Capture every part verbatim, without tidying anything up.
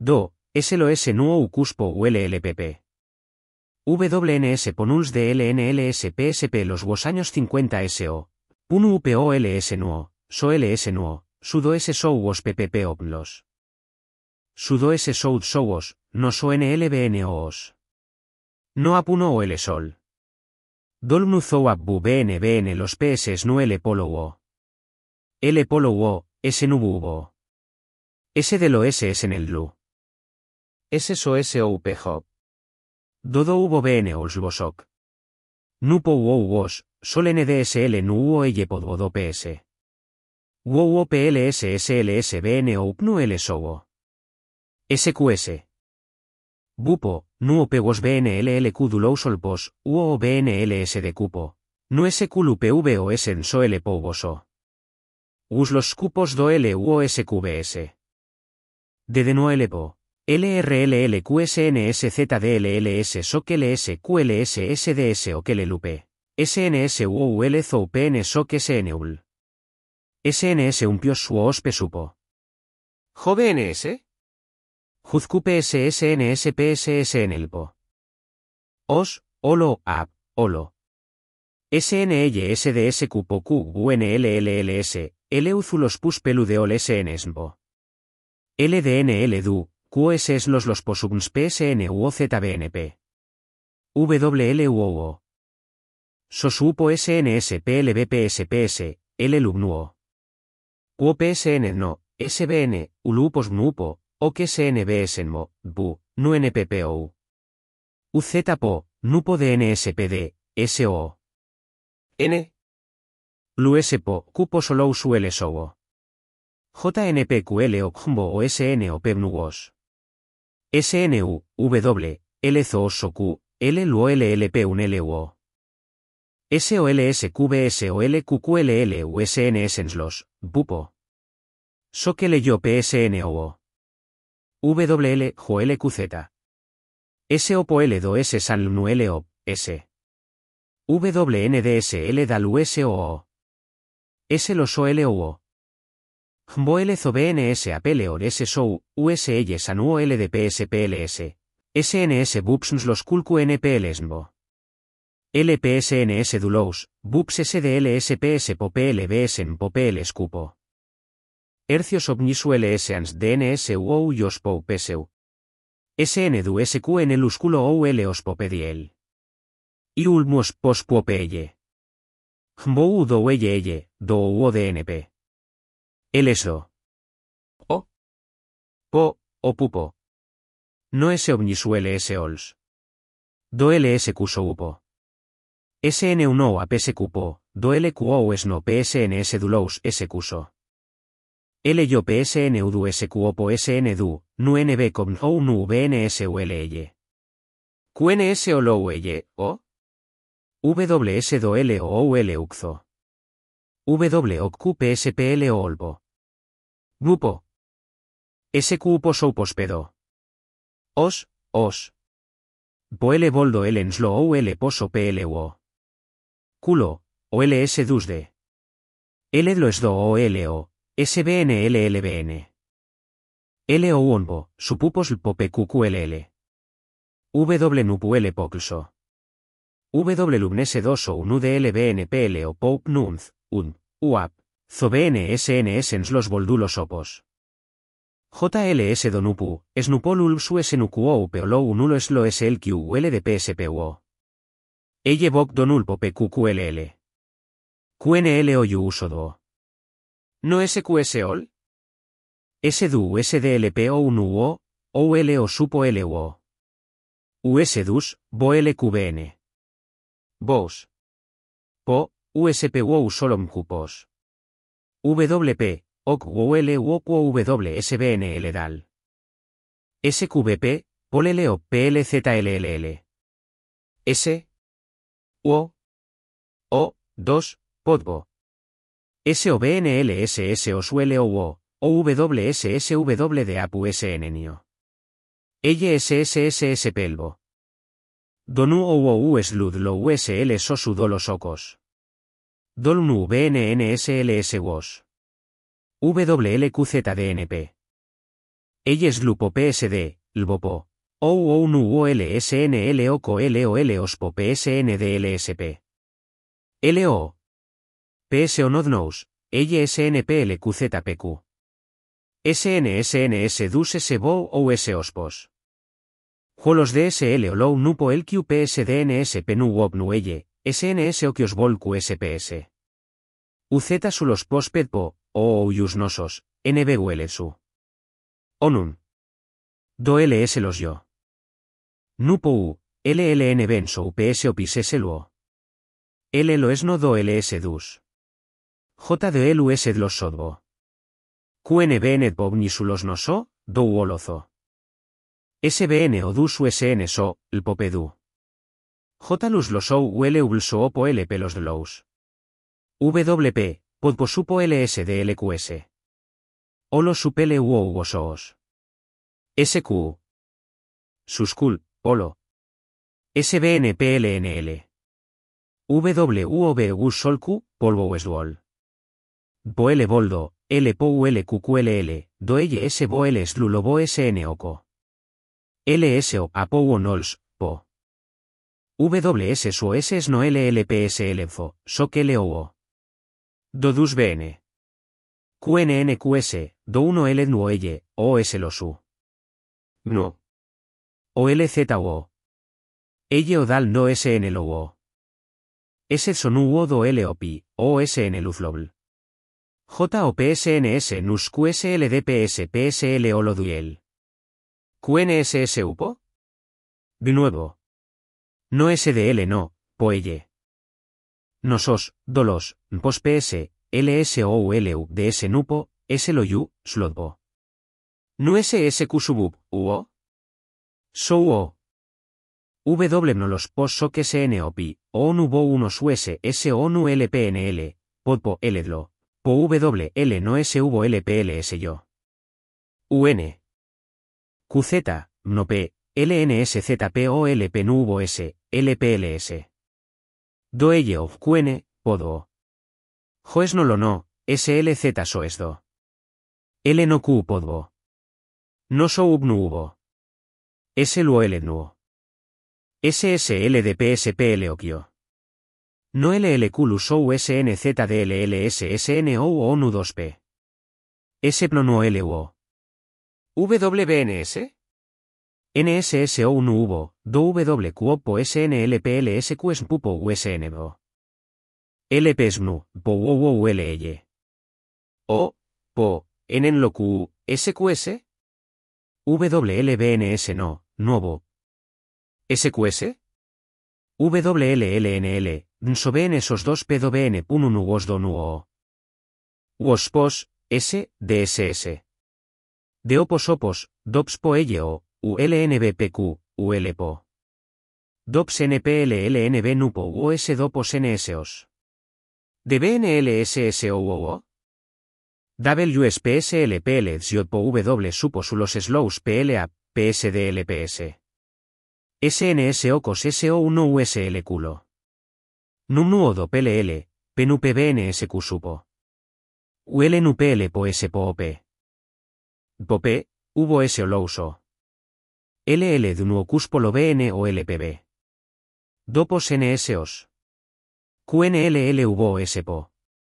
Do, S-L-O-S nuo u cuspo u L L P P. W N S ponuls de L N L S P S P los vos años cincuenta S O. Punu U P O L S nuo, so L S nuo, sudo S sou os P P P oplos. Sudo S soud sous, no so N L B N O os. No apuno o L sol. Dolnu zou abbu B N B N los P S nu L polo o. L polo o, S nubu ubo. S de lo S es en el lu. S so S O U P hop. Dodo ubo B N os vosok. Nupo uo uos, sol N D S L nu uo L podvodo P S. Uo uo P L S S L S B N O upnu L sowo. S Q S. Bupo, nuo P wos B N L L Q dulou solpos, uo B N L S de cupo. Nu S Q L P V o S en so L po voso. Us los cupos do L uo S Q B S. De de no L po. L R L L Q S N S Z D L L S SOC L S Q L S S D S O K L L U P. S N S U O U L Z O P N SOC S N U L. S N S umpios suo ospe supo. ¿Jo B N S? Juzcupe S S N S P S S N L P O. Os, olo, ab, olo. S N L S D S Q P O Q U N L L L S, L uzulos pus pelu de ol S N S M P O. L D N L du. Q S es los los posubns P S N U O Z B N P. W L U O O. Sosupo S N S P L B P S P S, L lubnuo. U P S N no, S B N, ulupos nupo, O K S N B S N M O, bu, nu N P P O U. U Z P O, nupo de N S P D, S O. N. Lu S P O, cupo solou su L sowo. J N P Q L O Jumbo o S N O P nuos. S N U, W, L Z O S O Q, L L U L L P un L U O. S O L S Q B S o L Q Q L L U S N S N S L O S, Bupo. So que le yo P S N O O. W L, Jo L Q Z. S O P O L do S San nu L O, S. W N D S L dal U S O O. S los O L O O. Jmbo L Z O B N S A P L O R S SOU, U S L San U O L D P S P L S. S N S Bupsns los Kulku N P L S M B O. L P S N S Dulous, Bups S D L S P S P O P L B S N P O P L Scupo. Hercios Omnisu L S Ans D N S U O U Yos P O P S U. S N du S Q N Lusculo O U L Os P O P D L. I Ulmos Pos P O P L. Jmbo U do L L, do U O D N P. L S O. O. Po, o pupo. No S omnisu L S ols. Do L S Q so upo. S N uno a P S Q P O, do L Q O S no P S N S dulous S Q so. L yo P S N U du S Q O P O S N du, nu N B com O nu B N S U L L. Q N S O L O U L, O. W S do L O U L U C Z O. W O Q P S P L O Olpo. Bupo. S Q P O soupos-pedo. Os, os. Po L boldo L enslo O U L poso P L U O. Culo, o L S dusde. L lo es do O L O, S B N L L B N. L O onbo, supupos l P Q Q L L. W nupu L poclso. W lubnese dos o unu de L B N P L O Poup nunz, un, U A P, Z O B N S N S Ns los boldulos opos. J L S donupu, esnupol ulpsu S N Q O U P O L O U nulo es lo S L Q U L D P S P U O. Elle bok donulpo P Q Q L L. Q N L O U uso do. ¿No S Q S O L? S du S D L P O uno U O, O U L O supo L U O. U S dus, Bo L Q B N. Bos. Po, U S P U O U solom cupos. W P, O Q U L U O Q W S B N L dal. S Q B P, Pol L O P L Z L L L. S. O. O, dos, Podbo. S O B N L S S O S U L O U O, W S S W D A P U S N Nio. Elle S S S S Pelbo. Donu O U O U Slud lo U S L Sosu dolos ocos. Dolnu B N N S L S W O S. W L Q Z D N P. Elles lupo psd, lbopo. Ou ou nu o lsnl o co l o l ospo psndlsp. Lo. Ps o nodnous, elle snplqzpq. Snsns dus sbo ou s ospos. Juolos dsl o low nupo el qpsdns penu wop nu elle, sns o kios vol qsps. Uz sulos pospedpo, o ou yus nosos, nb su. Onun. Do ls los yo. Nupo u, lln benso ups opis s luo. L lo es no do ls dus. J de el us de los sodbo. Qnb net bob ni su los no so, do u olozo. Sbn o dus usn so, lpopedu. J lus los ou u l ubl so opo l pelos de los. Wp, podpo supo ls de lqs. Olo supele u o uosoos. Sq. Suscul, olo. Sbn plnl. Wuob gus solcu, polvo westwall. Po l boldo, l po u l qqll, do elle s bo l slulobo sn oco. Lso apo u nols, po. Ws su s no llps elfo, soc l o. Do dus bn. Qnnqs, do uno l nu elle, o s lo su. No. O lz o. Elle o dal no sn lo o. S sonu o do l opi, o sn luzlobl. J o psns nus qsldps psl o lo duel. Qnss upo? De nuevo. No sdl no, po elle. Nosos, dolos, pos ps, ls o u lu de s nupo, s lo yu, slotbo. Nu ssq subup, uo? So o. W no los pos soc sn opi, o nu bo unos us s o nu lpnl, podpo ldlo, po w l no s ubo lpls yo. Un. Qz, no p, lnszp o lp nu ubo s, lpls. Do elle of qn, podo. Joes no lo no, slz so es do. L no q podbo. No so ub nu ubo. S luo l nuo. Ssl de pspl okio. No llq luso snz de lls sn o o nu dos p. S plo no luo. ¿Wbns? Nss o nu ubo, do wq po snlpls qs pupo usn bo. Lps nu, po wo wo lle. O, po, enen lo q, sqs? Wlbns no, nuovo. ¿Sqs? Wllnl, nso bn esos dos pedo bn punu nu wos do nu o. Wospos, s, dss. De opos opos, dops po elle o, ulnbpq, ulpo. Dops npl lnb nupo us dopos nsos. ¿De bnlsso o? wspslpl zyotpo w supo sulos slows pla, psdlps. Sns ocos so uno usl culo. Num nuodo pll, penup bnsq supo. Ul nupl po s po op. Pope, ubo s o louso. Ll de nuocus polo bn o lpb. Dopos nsos. Qnll ubo s po.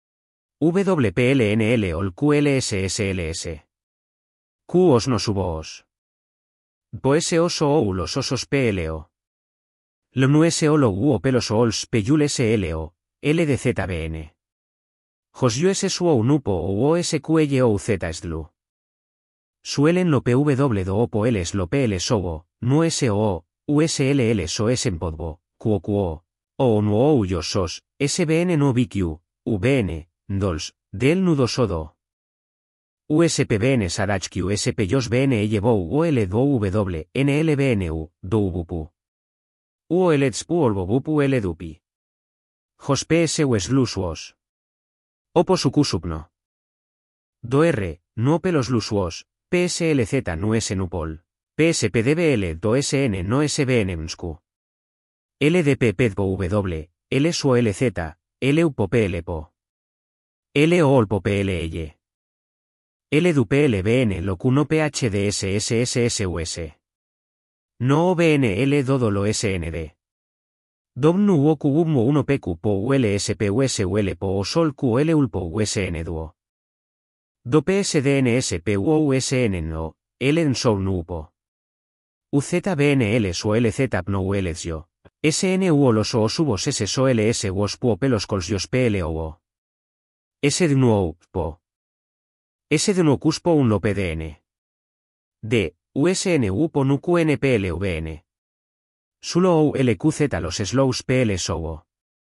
Wplnl ol qlssls. Qos no subos. Po s oso ou los osos plo. Lo nu s o lo u o pelos ols peyul slo, ldzbn. Jos yu s su ou nupo ou o s qy ou z sdlu. Suelen lo pw do opo ls lo pl sobo, nu s o, usll so s en podbo, quo quo, o nu ou yo sos, sbn no bq, ubn, dols, del nudo sodo. Uspbn sarachq usp yos bn llevou ol do w, nlbnu, do ubupu. Uoletspu olbobupu ldupi. Jos ps weslusuos. Opo sucusupno. Do r, no pelos lusuos, pslz nu s nupol. pspdbl do sn no sbnmsku. ldp pedpo w, l su lz, lupo plpo. L o olpo pll. L du P L B N lo Q no P H D S S S S U S. No O B N L dodo lo S N D. Dom nu o Q umo uno P Q po U L S P U S U L po o sol Q L ulpo U S N duo. Do P S D N S P U O U S N no, L N so nu po. U Z B N L so L Z no U L yo. S N U O los o subos S so L S wos pu o pelos cols yos P L O O. S de nuo po. S de nuo cuspo un lo P D N. D, U S N U po nu Q N P L V N. Sulo O L Q Z los slows P L so O.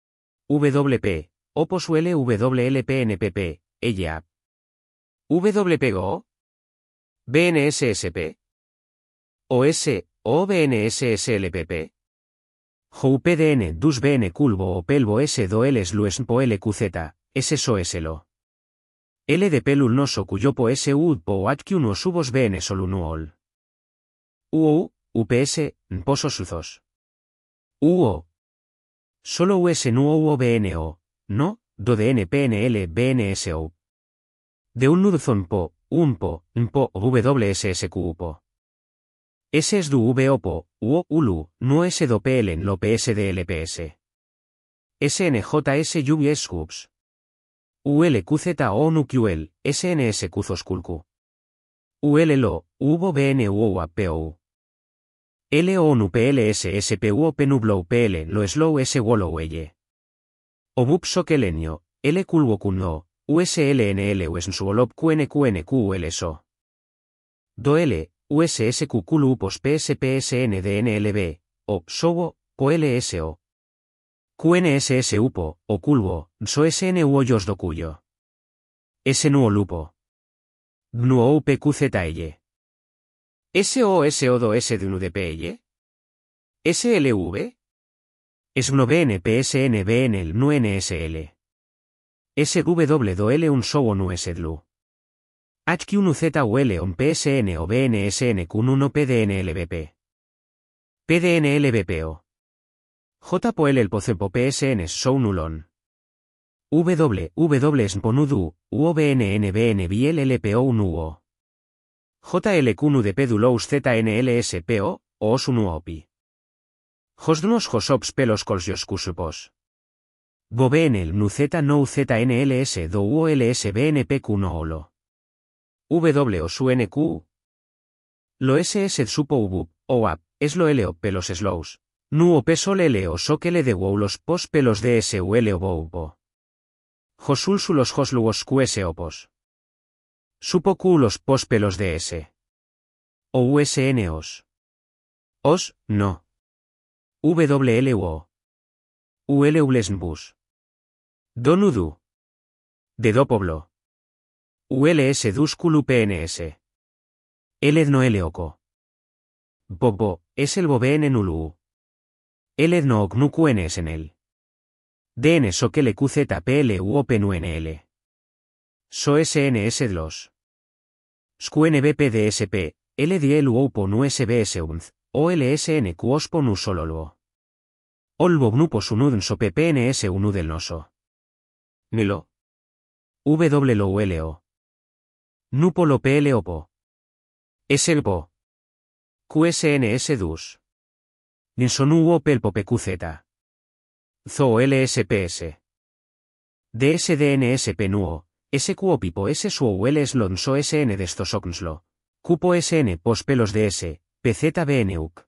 W P, opos U L W L P N P P, ella. W P Go. B N S S P. O S, O B N S S L P P. Jou P D N dus B N culvo o pelvo S do L slues po L Q Z, S so S lo. L de pelul noso cuyo po S U po H Q no subos B N solunuol. U O, U P S, nposos suzos. U O. Solo U S nu O B N O, no, do de N P N L B N S O. De un nudozon po, un po, npo W S S Q po. S es du V O po, U O ulu, no S do P L en lo P S D L P S. S N J S U V S hubs. U L Q Z O nu Q L, S N S Qzos culcu. U L lo, Uvo B N U O A P O. L O nu P L S S P U O P nublow P L lo slow S wolo elle. O bup so kelenio, L culvo cuno, U S L N L U S nsuolop Q N Q N Q L so. Do L, U S S Q Q L U pos P S P S N D N L B, o, sobo, po L S O. Q N S S U po, o culvo, so S N U O yos do cuyo. S nuo lupo. Nuo U P Q Z elle. S O S O do S de nu de P elle? S L V? Es no B N P S N B N L nu N S L. S W do L un so o nu S dlu. H Q nu Z U L on P S N o B N S N Q uno P D N L B P. P D N L B P O. J po L el pocepo P S N so nulon. W W sponudu, U O B N N B N B L L P O nu O. J L Q nu de P dulous Z N L S P O, o os unu opi. Josdnos josops pelos cols yos cusupos. Bo B N L nu Z no Z N L S do U O L S B N P Q no olo. W o su N Q. Lo S S supo ubu, o ap, es lo L o pelos slows. Nu o P sol L o so que le de wow los pos pelos D S U L o bo upo. Josul su los josluos Q S opos. Supo Q los pos pelos D S. O U S N os. Os, no. W L U O. U L Ulesnbus. Donudu. De do poblo. U L S dúsculu P N S. L L oco. Bobo, es el bobn nulu. L no ocnu Q N S en el. D N so que le Q Z P L U O P nu N L. So S N S dlos. Sq N B P D S P, L D L U O P O nu S B S unz, O L S N Q ospo nu sololvo. Olbo gnu po sunudn so P P N S unu del noso. Nilo. W lo U L O. Nupo lo P L O P O. Es el po. Q S N S dus. Ninsonu O P el po P Q Z. Zo L S P S. D S D N S P nuo, S Q O pipo S su U L slon so S N de estos oknslo. Cupo S N pos pelos D S, P Z B N U C.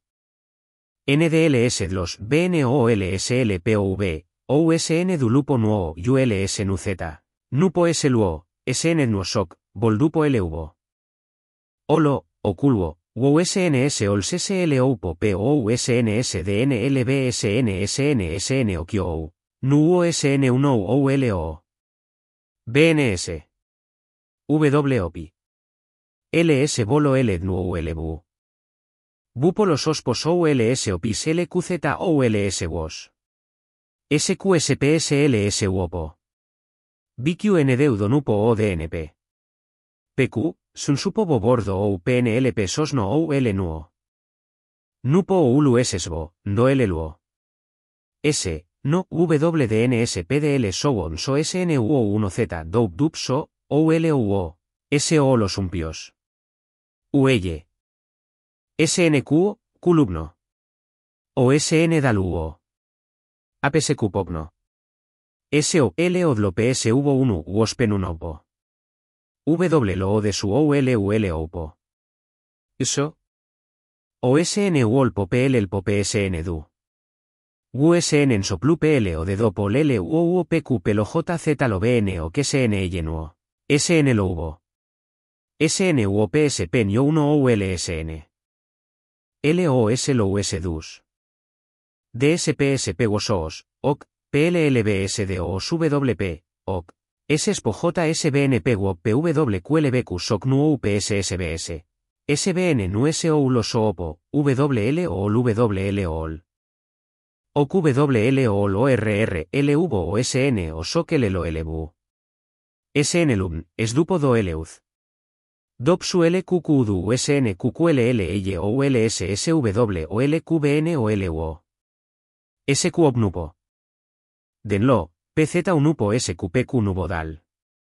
N D L S dlos B N O L S L P O V, O U S N du lupo nuo U L S nu Z, nupo S luo, S N nuo soc, boldupo L uvo. Olo, oculvo, U S N S ols S L O po P O U S N S D N L B S N S N S N o Q nu O S N uno O L O. B N S. W O P I. L S bolo L nu O L bu. Bupo los ospos O L S O P I S L Q Z O L S wos. S Q S P S L S U O P O. B Q N D udonupo O D N P. P Q, sunsupo bo bordo O P N L P sosno O L nuo. Nupo O ulu esesbo, do L luo. S, no, W D N S P D L so on so S N U O uno Z do dup so, O L U O, So los umpios. Uelle. Snq, culubno. O sn daluo. Apsq pogno. So l odlo ps hubo uno uospen unopo. W lo o de su o l u l opo. So. O sn uolpo pl el po psn du. Usn en soplu pl o de dopo l u o pq pelo jz lo bn o que sn yenuo. Sn lo hubo. Sn u o ps penio uno o lsn. Los lo us dus. Dspsp wosos, oc, pllbsd os wp, oc. Sspo jsbnp wop pwqlbq soc nu upssbs. Sbn nu so ulos opo, wl o wl ol. Oc wl ol o rr lv o sn o soc lo lvu. Sn lum, es dupo do eleuz. Dopsu lqq du sn qqll ell o ls sw o lqbn o luo. Sq obnupo. Denlo, pz unupo sqpq nubodal.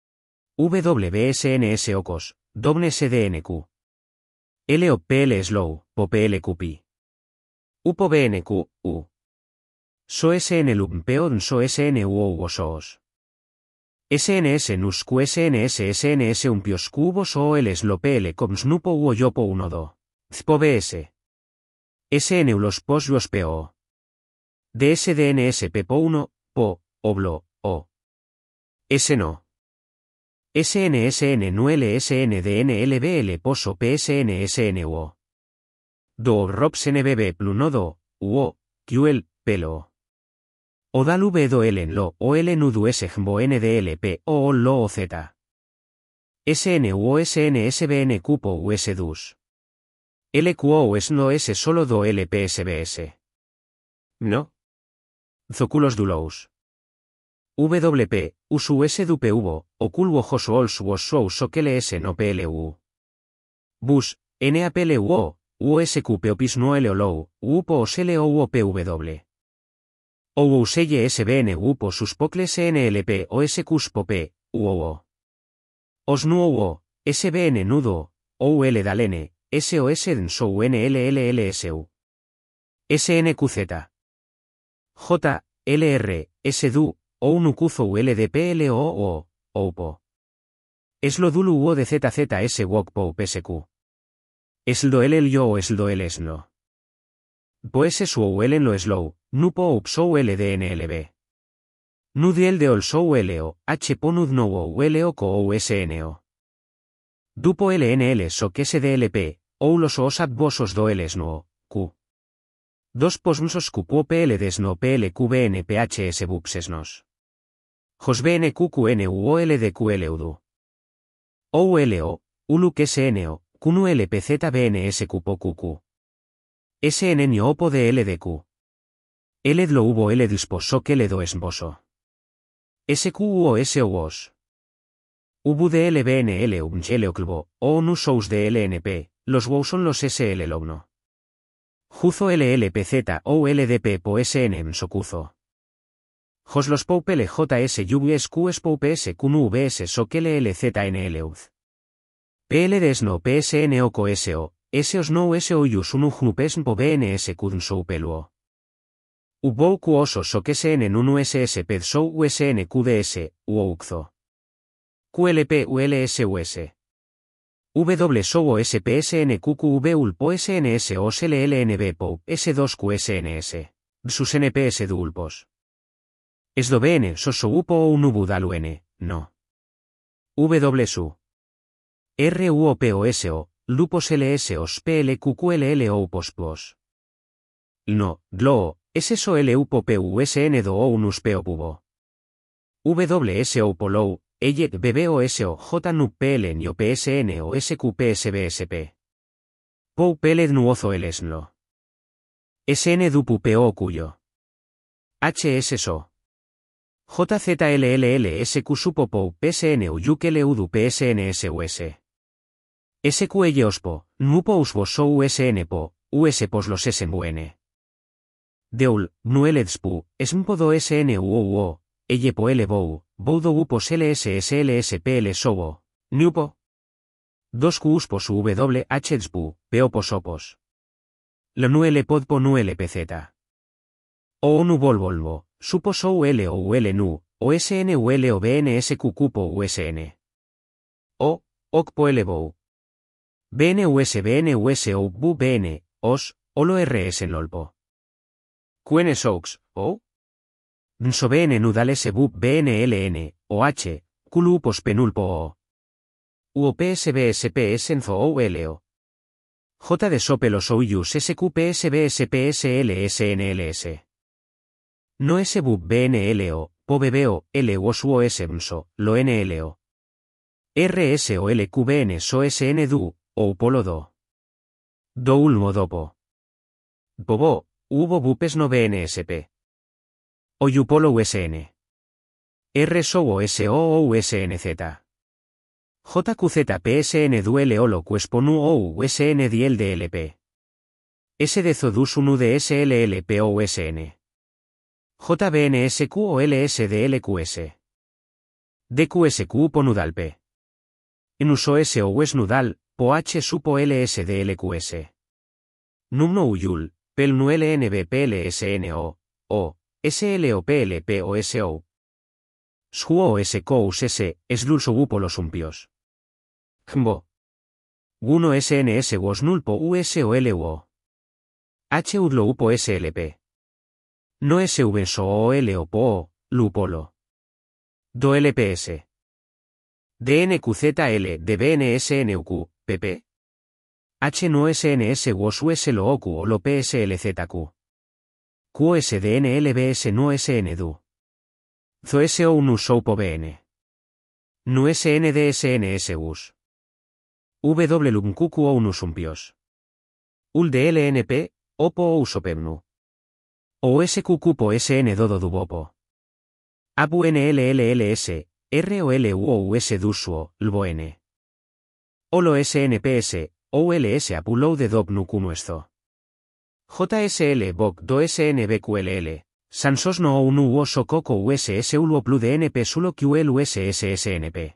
Wbsns ocos, dobne sdnq. Lop pl slow, po plqp. Upo bnq, u. So sn lum peon so sn uo uosos. Sns nus qsns sns umpios cubos o ls lo pl coms nupo uo yopo unodo. Zpo bs. Sn ulos pos los po. Dsdns pepo uno, po, oblo, o. Sno. Snsn nu lsn dnlbl poso psn snuo. Do rops nbb plunodo, uo, ql, pelo. Odal v do elen lo o l nudu sgbo ndlp o ol lo o z. Sn u o sn sbn cupo us dus. Lqo es no s solo do lpsbs. No. Zoculos dulous. Wp, usu s du pvo, oculvo joso ols was sou sokls no plu. Bus, napluo, usq opis no lolou, upo os lo uopw. O uselle sbn upo sus pocles nlp o sqspo p, uo. Os nuo, sbn nudo, ou l dalene, sos den sou nllsu. Snqz. J, lr, sdu, o unucuzo ldplo o, oupo. Eslo dulu uo de zz wokpo psq. Eslo el yo o eslo el esno. Pues su o el en lo slow, nupo upsou ldnlb. Nudiel de ol sou lo, h ponud no o lo co o sno. Dupo lnl so que sdlp, ou los osat bosos do el esno, q. Dos posmsos cupo pl desno plqbn phs bupsesnos. Josbn qqn u ol de qludu. Ou lo, uluk sno, qnu lpzbn sqpo qq. Sn ni opo de ldq. Led lo hubo l disposo que le do esboso. Sq o so os. Ubu de lbn l um leoclbo, o nu sous de lnp, los wow son los sl logno. Juzo llpz o ldp po sn socuzo. Jos los poupele js yubies qs poups qnu vs so que llznleuz. Pl desno psn o co so, eseos no so yus unu gnupesn po bns qdn sou peluo. Ubou quoso so que sn nunu ss ped sou usn qds, uouxo. Qlp ulsus. W sou o spsn qqv ulpo sns o slnb po s dos qsns. Sus nps dulpos. Esdo bn soso upo o unubu dalun, no. W su. Ruoposo, lupos ls os plqqll o pospos. No, dlo, sso l upo pusn do o unus peopubo. W polou, eyet bboso j nu pl nio psn o sqpsbsp. Pou peled nuozo el esnlo. Sn dupu po cuyo. Hsso. Jzlll sq supo pou psn uyukele udu psnsus. Sql ospo, nupo usbo sou usn po, us pos los smbun. Deul, nueledspu, smpodo sn uo uo, elle po l bou, boudo upos lss lspl sobo, nupo. dos Qs pos W H S P U, P O pos opos. Lo nu L pod po nu L P Z. O nu vol volvo, supos O L o U L nu, o S N U L o B N S Q Q po U S N. O, O C po L bou. B N U S B N U S O B U B N, O S, O L O R S en lolpo. Q N S O X, O? Nso B N nudal S B U B N L N, o H, Q L U pos penulpo O. U O P S B S P S enzo O L O. J de sopelos O Ius S Q P S B S P S L S N L S. No S B U B N L O, po B B O, L U O S U O S mso, lo N L O. R S O L Q B N S O S N D U, o upolo do. Do ulmo dopo. Pobo, Ubo bupes no B N S P. O Yupolo U S N. R S O O S O O U S N Z. J Q Z P S N duele olo cuesponu O U S N diel D L P. S de zodus unu de S L L P O U S N. J B N S Q o L S D L Q S. D Q S Q po nudal P. En uso S O U S nudal, po H supo L S D L Q S. Numno uyul, pel nu L N B P L S N O, O, S L O P L P O S O. Shuo S Cous S, eslulso upo los umpios. Jmbo. Guno S N S was nulpo U S O L U O. H udlo upo S L P. No S V so O L O po O, lupolo. Do L P S. D N Q Z L D B N S N U Q, P P. H no S N S was U S L O Q o lo P S L Z Q. Q S D N L B S no S N D U. Zo S O nu soupo B N. Nu S N D S N S U S. W lum Q Q O unus umpios. Ul de L N P, opo o usopemnu. O S Q Q po S N dodo dubopo. Abu N L L L S, R O L U O U S dusuo, lbo N. Olo S N P S, O L S apulow de dob nu Q nuestro. J S L Bok do S N B Q L L. Sansos no O nu oso coco U S S ulo plu de N P sulo Q L U S S S N P.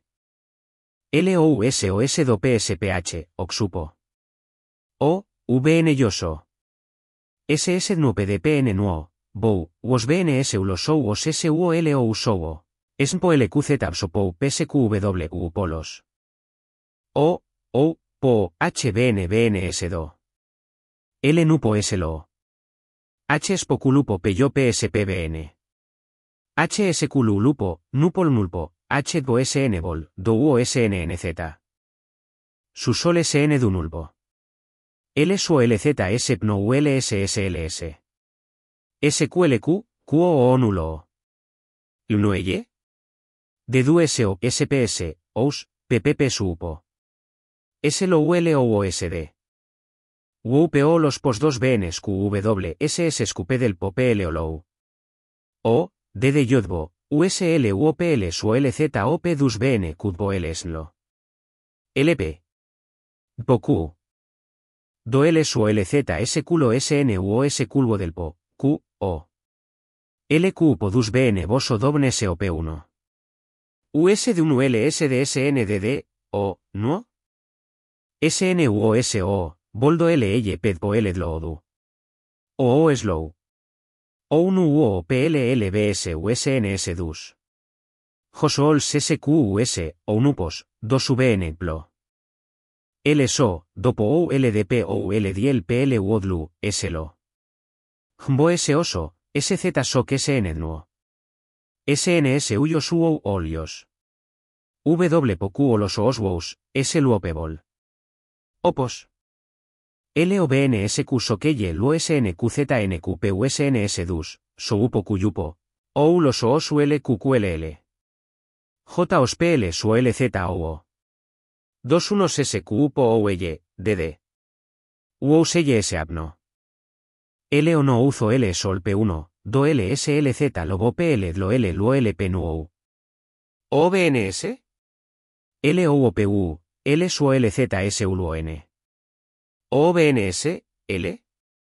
L O U S O S do P S P H, oxupo. O, V N yoso. S S nu P D P N nuo, bou, was B N S ulo sou os S U O L O U sowo. Esmpo L Q Z absopou P S Q W U polos. O, O, po, H B N B N S do. L nupo S L O. H spoculupo peyo P S P B N. H S Q lupo, nupol nulpo, H do S N bol, do U O S N N Z. Susol S N du nulpo. L su L Z S pno U L S S L S. S Q L Q, Q O O nulo. ¿Lunuelle? De du S O S P S, O S, P P P supo. S L O U L O U S D. U P O los pos dos B Ns Q W S S Scupe del po P L O L O U. O, D de Yodbo, U S L U O P L su L Z O P dus B N Q L Slo. L P. Po Q. Do L su L Z S culo S N U O S culvo del po, Q, O. L Q po dus B N boso dobne S O P uno. U S de un L S D S N D D, O, ¿no? S N U O S O, boldo L L P po L dloodu. O O slow. O uno U O P L L B S U S N S dus. Josols S Q U S, O nupos, dos V N plo. L S O, dopo O L D P O L D L P L U O D L U, S L O. Jmbo S oso, S Z S O K S N nuo. S N S Uyos U O Olios. W po Q O los Oswos, S L U O P bol. Opos. L O B N S Q soqueye L U S N Q Z N Q P U S N S dus, so upo cuyupo. O U los O su L Q Q L L. J os P L su L Z O O. dos unos S Q po O Y, D D. U O S S apno. L O no uzo L sol P uno, do L S L Z lobo P L dlo L L U L P nu O U. O B N S? L O O P U, L su L Z S U L O N. O B N S, L?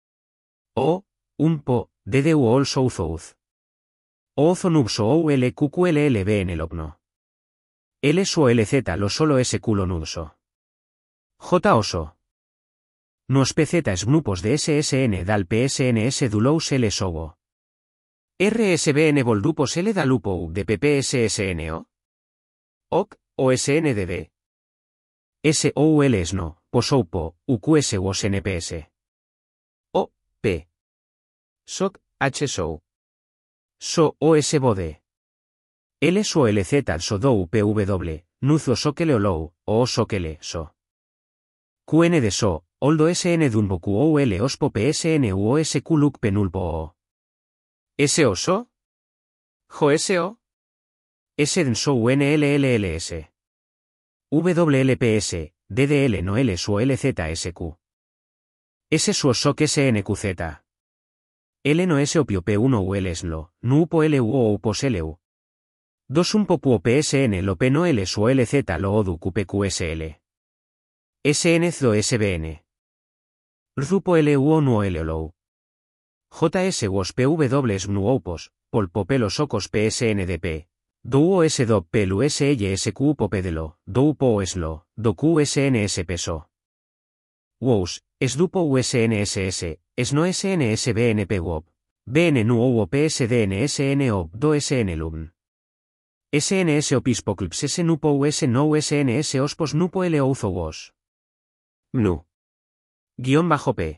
O, un po, D D U also uzouz. Ozo nubso O L Q Q L L B N lopno. L su L Z lo solo S culo nubso. J oso. Nos pz snupos de ssn dal psns dulous l sogo. rsbn voldupos l dalupo de ppssno. Oc, osndd. soul sno, posoupo, uqs was nps. O, p. Soc, hsou. So os bode. L so lz so dou pw, nuzo sokele olou, o sokele so. Qn de so, oldo sn dunboku ol ospo psn u os kuluk penulpo o. S oso? Jo so? S den so unlls. Wlps, ddl no l su lzsq. S su sok snqz. L no s opio p uno u l slo, nu upo l u o upos lu. dos un popu psn lo p no l su lz lo odu qpqsl. Sn zdo sbn. Rzupo l u o nu l olou. Js was pw nu opos, pol popelo socos psndp. Do os do pelu sl sq popedelo, do upo oslo, do qsns peso. Wos, esdupo usnss, esno snsbnp wop. Bn nu ou psdnsn op do sn lum. Sns opispoclps s nupo us no sns ospos nupo l ouzo wos. Mnu. Guión bajo p.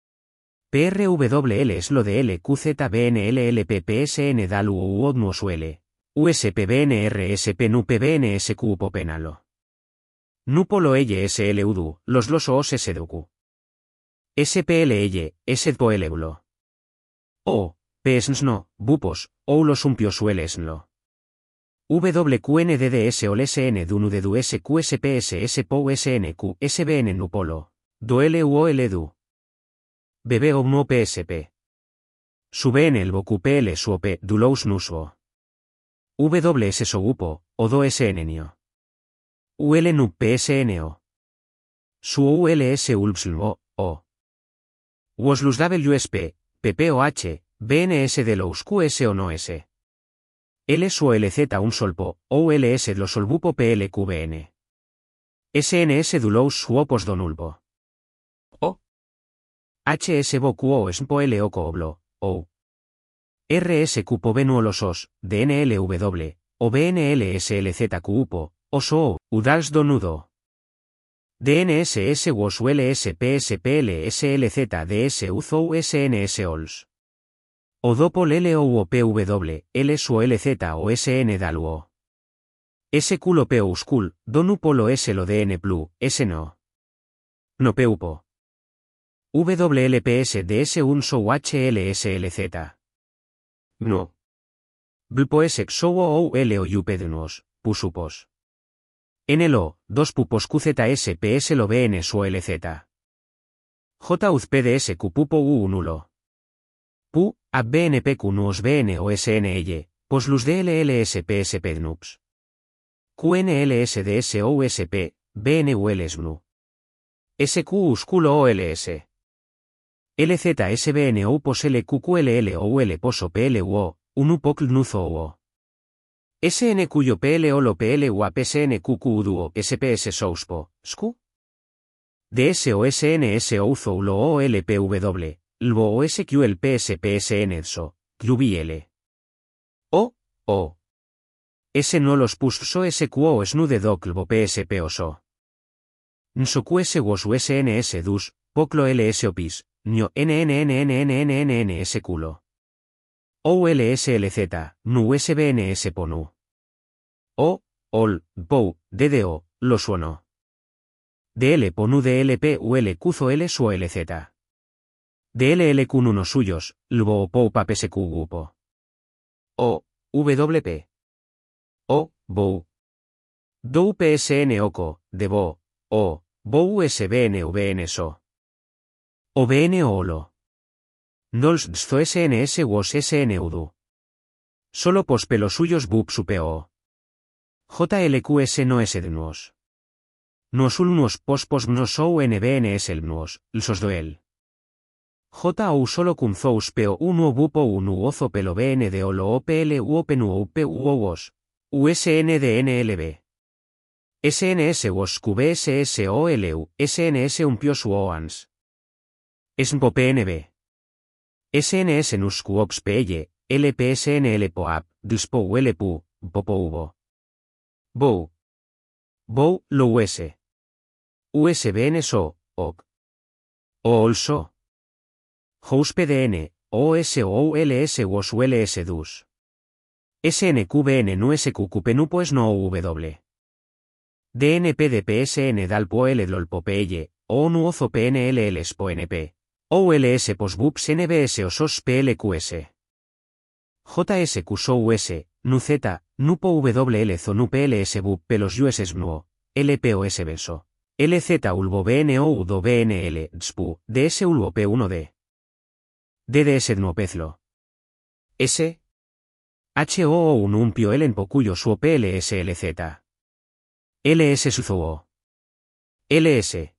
prwl es lo de lqzbnllppsn dal u odnu suele. uspbnrsp nu pbnsq popenalo. Nupo lo elle sludu, los los os seduku. Spl elle, esdpo eleulo. O, psnsno, bupos, ou los umpios suelesnlo. wqndds olsn dunu dedu sqsps spo snq sbn nupolo. Do lu ldu. Bebe omno psp. Sube en el bocupl suope dulous nusuo. Ws soupo, o do snenio. Ul nu psno. Su uls ulpslmo, o. Woslus wsp, ppoh, bns de los qs o no s. L su lz un solpo, ouls lo solbupo plqbn. Sns dulous suopos donulpo. O. Hs bo quo spo l oco oblo, ou. Rs cupo benu olosos, dnlw, o bnlslzqupo, oso, udals donudo. Dnss was ulspspl slz ds uzou sns ols. Odopol l ou pw, l su lz o sn daluo. S culo peuscul, donupolo s lo dn plu, s no. No peupo. Wlps ds un sou hlslz. No. Blpoes exowo ou l o yupedunos, pusupos. Nlo, dos pupos qzsps lo bn su lz. J uzpds cupupo u nulo. Pu, ab bnp nuos bn o snl, poslus dllspsp nups. Qnlsds ousp, bn ulsnu. Sq usculo ols. Lzsbn ou pos lqqll ou l poso pluo, unu pocl nuzo o. Sn cuyo pl olo pl u apsn qqduo sps souspo, scu? Ds o sns ouzo lo olpw, lvo o sql pspsn so, qbl. O, o. S no los pus so sqo snu de doclvo psp oso. Nsoqs was usns dus, poclo ls opis, nio nnnnnnnnns culo. Olslz, nu sbns ponu. O, ol, pou, ddo, lo suono. Dl ponu dlp ul cuzo l su lz. Dll cun unos suyos, lvo pou papsq gupo. O, wp. O, bou. Dou psn oco, debo, o, bou usbn vn so. O bn olo. Nols dzo sns was snudu. Solo pos pelos suyos bup supeo. Jlqs no es ednuos. Nos ulnuos pospos mnos ou nbns elnuos, lsos doel. J ou solo cunzous peo uno bupo unu ozo pelo bn de olo opl u openu up uos. usndnlb. S N S was Q B S S O L U, S N S umpios uoans. Snpo P N B. S N S nus Q-ops P L, L P S N L POAP, Dspo U L P U, Popo Ubo. Bow. Bow, lo U S. U S B N S O, O C. O also. House P D N, O S O U L S was U L S dus. S N Q B N nu S Q Q P nupo es no U W. D N P D P S N dalpo L dlolpo P L, O nu ozo P N L L spo N P. O U L S posbups N B S osos P L Q S. J S Q S O U S, nu Z, nupo W L zo nu P L S bup pelos U S S nuo, L P O S beso. L Z ulbo B N O U do B N L, dspu, D S ulbo P uno D. D D S dnuo pezlo. S. H O O un umpio L en pocuyo suo P L S L Z. L S suzo. L S.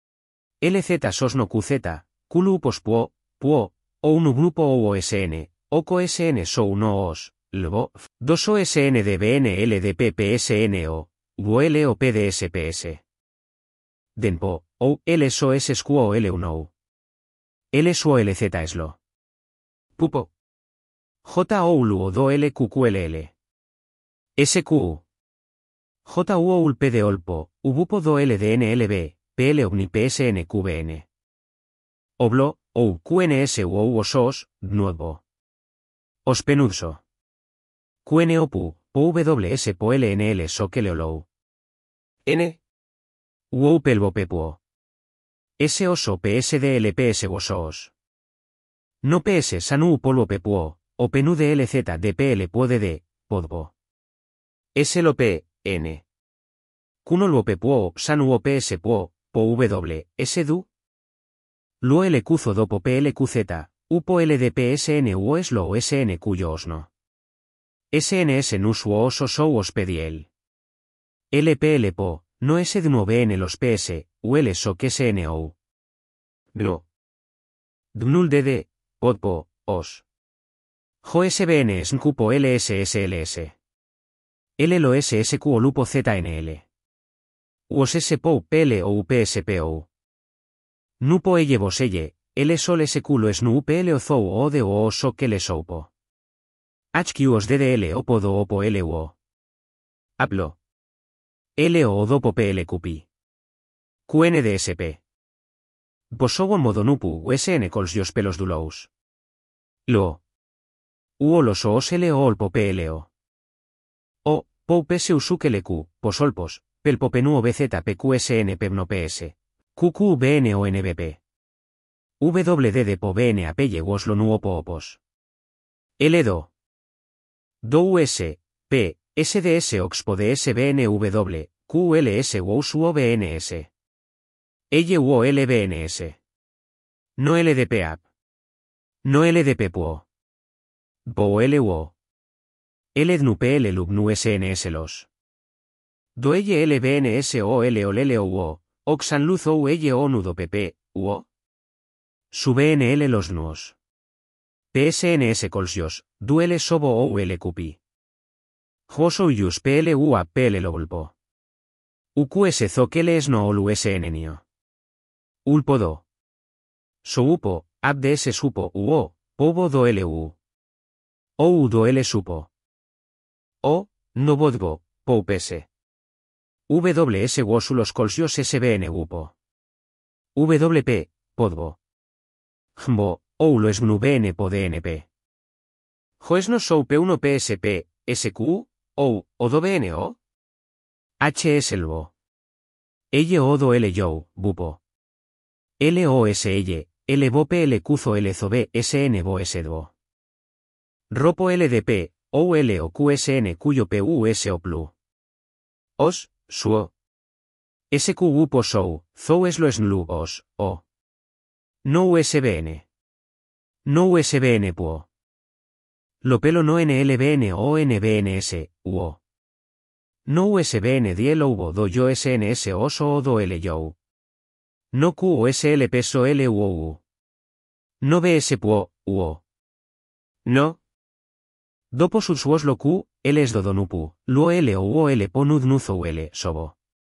L Z sosno Q Z, Q pos puo, puo, O un grupo O S N, Oco S N so uno os, lbo, dos O S N D B N L D P P S N O, U L O P D S P S. Denpo, O, L S O S squo L uno. L suo L Z eslo. Pupo. J O U O do L Q Q L L. S Q. J U O U L P D olpo, Ubupo do L D N L B, P L omni P S N Q B N. Oblo, O Q N S U O U osos, nuevo. Ospenudso. Q N O P U, P W S po L N L so que leolou. N. U O U pelbo pepuo. S oso P S D L P S osos. No P S sanu polvo pepuo, o penu de L Z D P L puede de, podbo. S lo P, N. Cunolvo pepuo, sanu O P S puo, po W, S du. Luo L cuzo do po P L Q Z, upo L D P S N U es lo S N cuyo osno. S N S nus u oso sou ospediel. L P L po, no S de nuo B N los P S, U L so que S N O. Blo. Dnul D D, podpo, os. Jo S B N S ncupo L S S L S. L lo S S Q o lupo Z N L. Uos S po P L o U P S P O. Nupo elle vos elle, L sol S Q lo es nu U P L o zou o de o o so que le soupo. H Q os D D L o podo o po L U O. Aplo. L o do po P L Q P. Q N D S P. Posowo modo nupu U S N cols dios pelos dulous. Lo. U o los oos L o olpo P L O. O, po P S usu que le Q, posolpos, pel popenu o B Z P Q S N pebno P S. Q Q B N o N B P. W D D po B N A P Y wos lo nu opo opos. L do. Do U S, P, S D S oxpo de S B N W, Q L S wos u O B N S. Elle u O L B N S. No L D P A P. No L D P puo. Po L U O. L dnu P L lub nu S N S los. Do elle L B N S o L o L O U O, oxan luz o elle o nudo P P, U O. Su B N L los nuos. P S N S colsios, du L sobo o U L Q P. Joso yus P L U A P L lo ulpo. U Q S zo que le es no olu S N nio. Ulpo do. So upo, ab de S supo U O, pobo do L U. O U do L supo. O, no bodgo, po P S. W S wosulos colsios S B N upo. W P, podbo. Jmbo, O lo es gnu B N po D N P. Joesno sou P uno P S P, S Q, O, o do B N O? H S lbo. Elle o do L yo, bupo. L O S elle, L bo P L cuzo L zo B S N bo S dbo. Ropo L D P, O L o Q S N cuyo P U S O plu. Os, suo. S Q upo sou, zo es lo es nlu os, o. No U S B N. No U S B N puo. Lo pelo no N L B N o N B N S, U O. No U S B N diel ubo do yo S N S oso o do L yo. No Q o S L peso L U O U. No B S puo, U O. No. Dopo sus lo Q, L es do donupu, luo L o U O L ponud nuzo U L, sobo.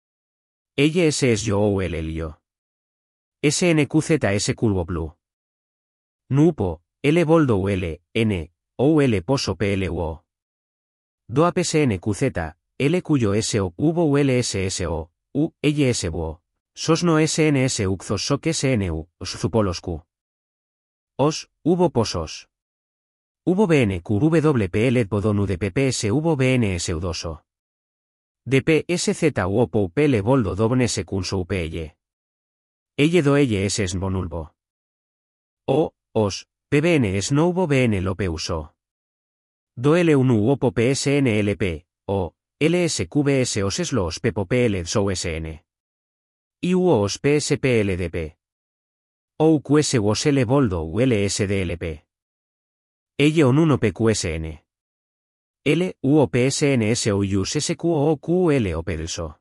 Ella S es yo o el el yo. S N Q Z S curvo plu. Nupo, L boldo u L, N, o L poso P L U O. Do A P S N Q Z, L cuyo S O, Ubo u L S S O, U, Ella S buo. Sosno S N S uxos soc S N U, Zupolos Q. Os, Ubo posos. Ubo B N Q W P L podonu de P P S Ubo B N S udoso. D P S Z U O P U P L boldo dobn S cunso U P L. Elle do elle S es bonulbo. O, os, P B N es no ubo B N lo P uso. Do L uno U O P O P S N L P, O, L S Q B S os es los P P O P L so S N. I U os P S P L D P. O Q S U os L boldo U L S D L P. Elle on uno P Q S N. L, U O P S N S O U S Q O Q L O P delso.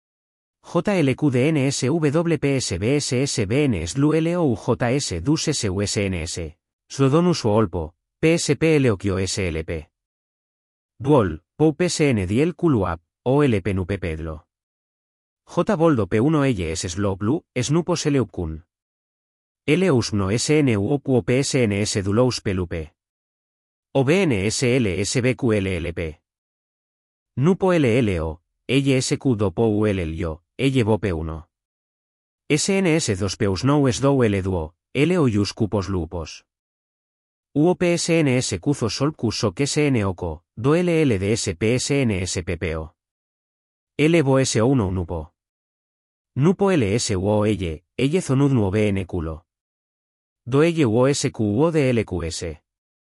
J L Q D N S W P S B S S B N S L U L O U J S D U S S U S N S. Sodonus o Olpo, P S P L O Q S L P. Duol, P O P S N Diel Culuap, O L P Nupe Pedlo. J boldo P uno L S Sloplu, Snupos L Upcun. L Usno S N U O Q O P S N S Dulous Pelupe. O B N S L S B Q L L P. Nupo L L O, L S Q do Po U L L yo, L bo P uno. S N S dos P us no es do L duo, L O Yus cupos lupos. U O P S N S Cuzo Sol Cuso que S N O Co, do L L D S P S N S P P O. L bo S O uno Nupo. Nupo L S U O L, L zonud nu B N culo. Do L U O S Q U O D L Q S.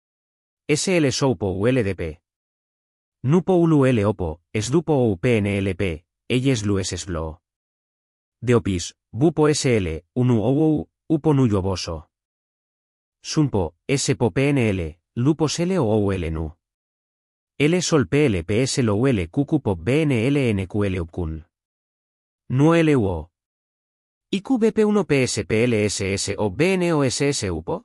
S L Soupo U L D P. Nupo Ulu L Opo, Sdupo O U P N L P, L Slu S Slo. Deopis, Bupo S L, Unu O U, Upo Nuyo Boso. Sumpo, S Po P N L, Lupos L O U L Nu. L Sol P L P S Lo U L Q Q Pop B N L N Q L Upcun. Nu L U O. I Q B P uno P S P L S S O B N O S S Upo.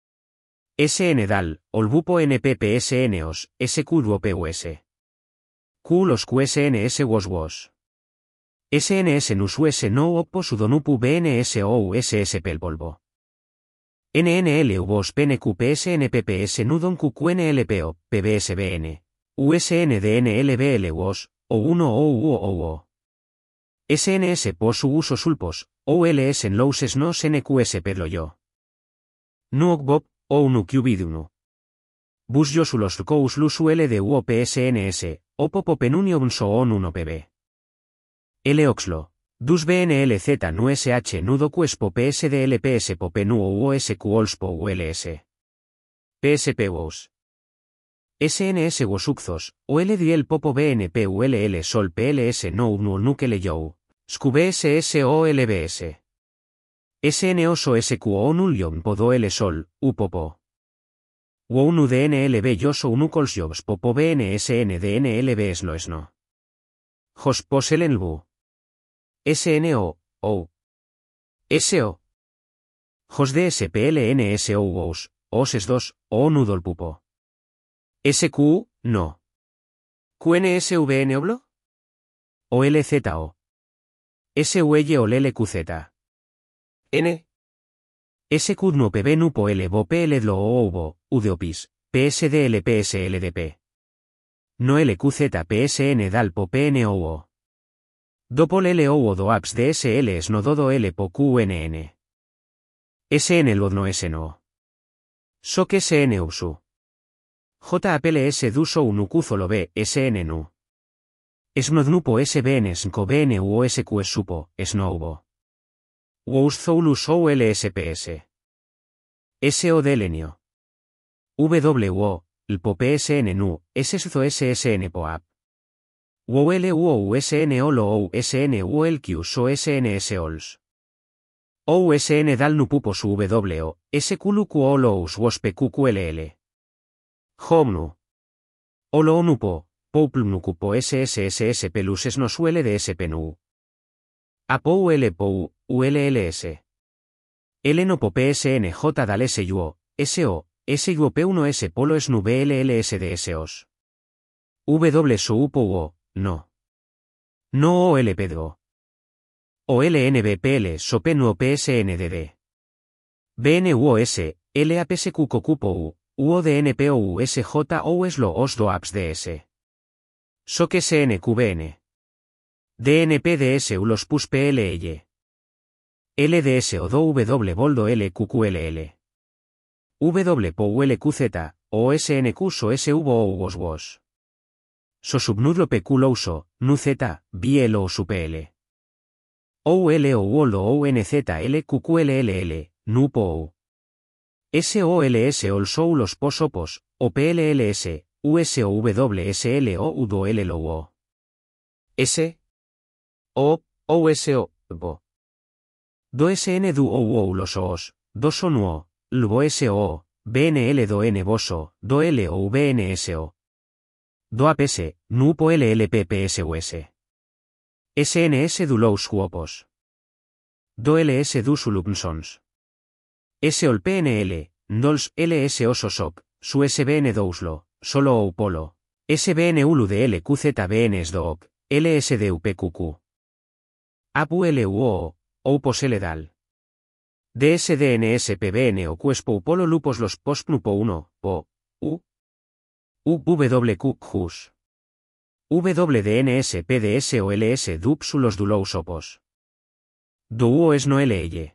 S N Dal, Olbupo N P P S N os, S Q Duo P U S. Q los Q S N S Wos Wos. S N S Nus U S No Oppo Sudonupu B N S O U S S P el polvo. N N L U Vos P N Q P S N P P S Nudon Q Q N L P O, P B S B N. U S N D N L B L Wos, O uno O U O O. S N S Pos U Uso Sulpos, O L S en Louses Nos N Q S Pedlo yo. Nuok Bob, O unu Q vidunu. Bus Yosulos Cous Lus U L D U O P S N S, O Popo Penunio Unso On uno P B. L Oxlo. Dus B N L Z Nu S H Nudo Cuespo P S D L P S Pope Nu U O S Q Olspo U L S. P S P Wos. S N S Wosuxos, O L D L Popo B N P U L L Sol P L S No Nu Nukele Yo. Scub S S O L B S. S N Oso S Q O Nulion Podo L Sol, U Popo. U unu D N L B Yoso Unucols Jobs Popo B N S N D N L B Eslo Esno. Jospos Elenbu. S N O, O. S O. Jos D S P L N S O Wos, O S dos, O Nudol Pupo. S Q, no. Q N S V N Oblo? O L Z O. S U L O L Q Z. N. S Q no P B Nupo L Bo P L Dlo O Ubo, Udeopis, P S D L P S L D P. No L Q Z P S N Dalpo P N O O. Dopol L O O Do Apps D S L S no Dodo L Po Q N N. S N L no S no. Soc S N Usu. J A P L S Duso Unucuzolo B S N Nu. Snodnupo S B N Snco B N U O S Q Supo, Snoubo. Wous Zoulus O L S P S. S O D Lenio. W O, Lpo P S N Nu, S S O S S N Poap. W L U O U S N O L O S N U L Q S O S N S Ols. O U S N Dal Nupupos W O, S Q L Q O L O U S Wospe Q Q L L. Homnu. Olo Nupo, Pouplnucupo S S S S Peluses no suele de S P N U. Apo U L Pou, U L L S. L no P S N J Dal S U O, S O, S U O P uno S Polo S N U B L L S D S Os. W S U P O, no. No O L P D O. O L N B P L so P N U P S N D D. B N U O S, L A P S Q Cocupo U, U O D N P O U S J O S L O S D O A P S D S. S O C S N Q B N. D N P D S U los P U S P L Y. L D S O D O W Boldo L Q Q L L. W P O U L Q Z, O S N Q S O S V O U S W O S. So subnudlo P Q Louso, Nu Z, B L O S U P L. O L O Woldo O N Z L Q Q L L L, Nu P O U. S O L S Also los P O S O P O S, O P L L S, U S O W S L O U D O L L O O. S. O, O S O, Bo. Do S N Du O U O los O S, Do Son U O, L B O S O, B N L Do N Boso, Do L O V N S O. Do A P S, Nu P O L L P P S U S. S N S Du Lous Huopos. Do L S Du Sulupnsons. S O L P N L, Dols L S O S O S O P, Su S B N Douslo, Solo O Polo. S B N U L U D L Q Z B N S D O P, L S D U P Q Q. A P U L U O, O P O S L Dal. D S D N S P B N O Q S P O U Polo Lupos los P O S P N U P O uno, Po, U. U W Q Jus. W D N S P D S O L S D U P S U los Dulous Opos. Do U O S no L Y.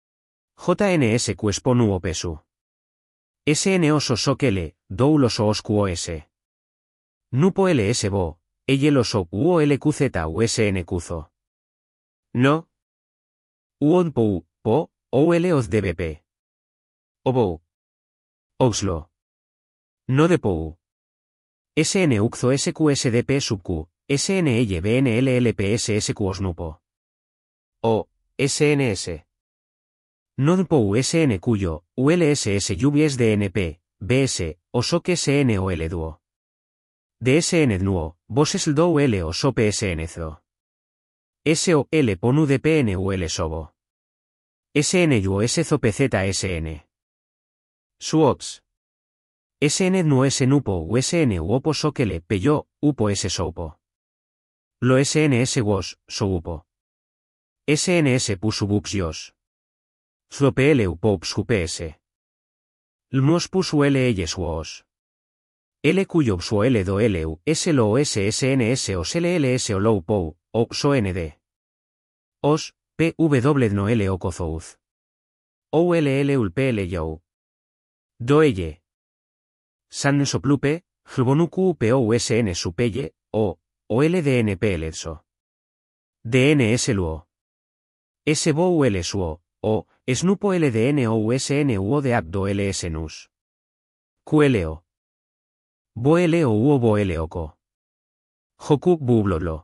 J N S Q S P O N U O P S U. S N O S O S O K L, D O U los O S Q O S. Nu P O L S B O, L los O U O L Q Z U S N Q Z O. No. U O N P O U, Po, O L O Z D B P. O B O U. Oxlo. No de P O U. S N U Q Z O S Q S D P sub Q, S N L B N L L P S S Q O S N U P O. O, S N S. Non P O U S N Cuyo, U L S S U B S D N P, B S, O S O K S N O L Duo. D S N D N U O, B O S S L D O U L O S O P S N Z O. S O L P O N U D P N U L S O B O. S N U O S Z O P Z S N. S U O P S. S N D N U S N U P O U S N U O P O S O K L P Y O, U P O S S O P O. Lo S N S W O S, S O U P O. S N S P U S U B U P S Y O S. Z O P L U P O P S U P S. L M O S P U S U L E Y S U O S. L Cuyo P S U L D O L U, S L O S S N S O S L L S O L O P O U, O P S O N D. O S, P W D N O L O C O Z O U Z. O L L U L P L Y O U. Do L. San Soplupe, Gbonu Q P O U S N Supeye, O, O L D N P L S O. D N S L U O. S B O U L S U O, O, Snupo L D N O U S N U O D A P D O L S N U S. Q L O. B O L O U O B O L O C O. Joku Bublolo.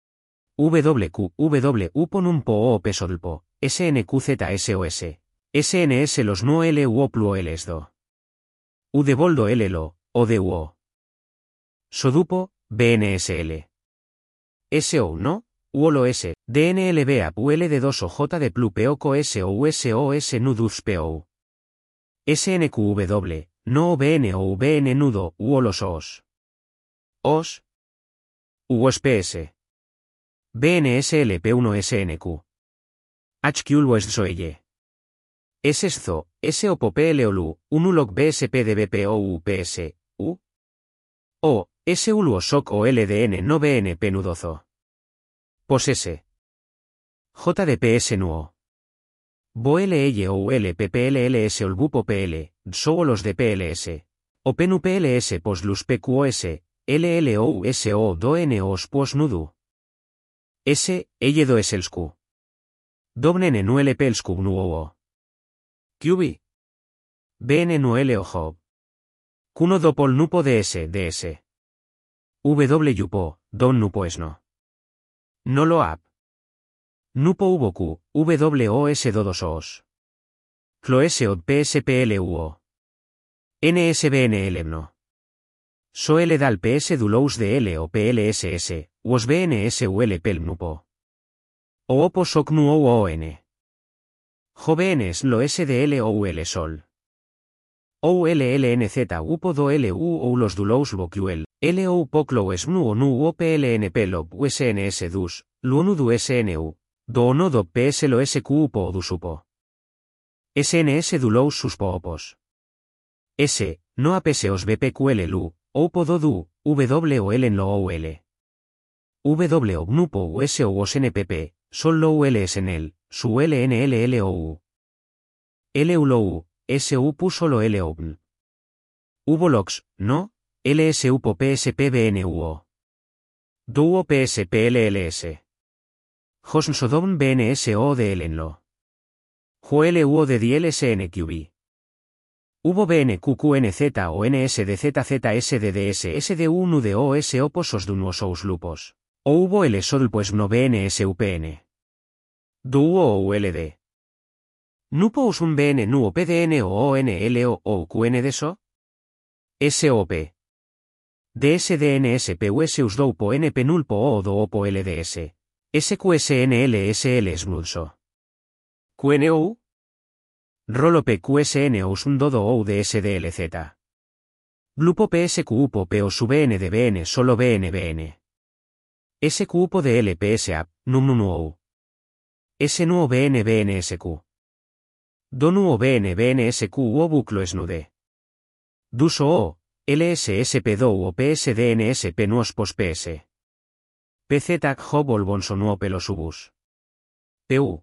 W Q W U P O N U M P O O P S O D L P O, S N Q Z S O S. S N S los no L U O P L U O L S D O. U de Boldo L L O, O D U O. Sodupo, B N S L. S O no, U O L O S, D N L B A P U L D dos O J de P L U P O C O S O U S O S N U D U S P O U. S N Q W, no B N O V N Nudo, U O los O S. O S. U O S P S. B N S L P uno S N Q. H Q L O S S O Y. S S Z O, S O P O P L O L U, U N U L O C B S P D B P O U P S, U. O, S U L U O S O C O L D N no B N P Nudozo. P O S S. J D P S N U O. B O L L O U L P P L L S O L B U P O P L, D S O los D P L S. O P N U P L S P O S L U S P Q O S, L L O U S O D O N O S P O S N U D U. S, L D O S L S Q. Dobnen N U L P L S Q N U O O. Q B. B N N U L O J O B. Q N O D O P O L N U P O D S D S. W P O, Don N U P O S N O. No lo A P. N U P O U B O Q, W O S D O dos O S. C L O S O D P S P L U O. N S B N L M N O. S O L D A L P S D U L O U S D L O P L S S, U S B N S U L P L M N U P O. O O P O S O C N U O O N. J B N S L O S D L O U L Sol. O L L N Z U P O D O L U O los D U L O U S B O Q L, L O U P O C L O S M N U O N U O P L N P L O P U S N S D U S, L U N U D U S N U, Do no do ps lo sq po du supo. Sns du lous sus po opos. S, no apese os bpql lu, o po do du, w o l en lo o l. W o gnupo u s o os npp, sol lo ul es en el, su l n l l o u. L u lo u, s u pu solo l o bn. Uvo lox, no, ls u po psp bn u o. Duo psp lls. Josn sodobn bns o de el en lo. Juel u o de dls nqb. Hubo bnqqnz o nsdzzzsdds nu de os oposos dunuosos lupos. O hubo el sodl pues no bnsupn. Duo o uld. Nupo us un bn nu o pdn o onl o o qn de so? Sop. dsdnsp us do po np nulpo o do po lds. sqsnl smulso. qnou? Rolo pqsn os un dodo ou de sdlz. Lupo psqpo p o su bn de bn solo bn bn. Sqpo de lpsap, num nu ou. S nu o bn bn sq. Do nu o bn bn sq o buclo esnude. Duso o, lssp do o psdnsp nuos pos ps. Pz hob olbonso nuo pelosubus. Pu.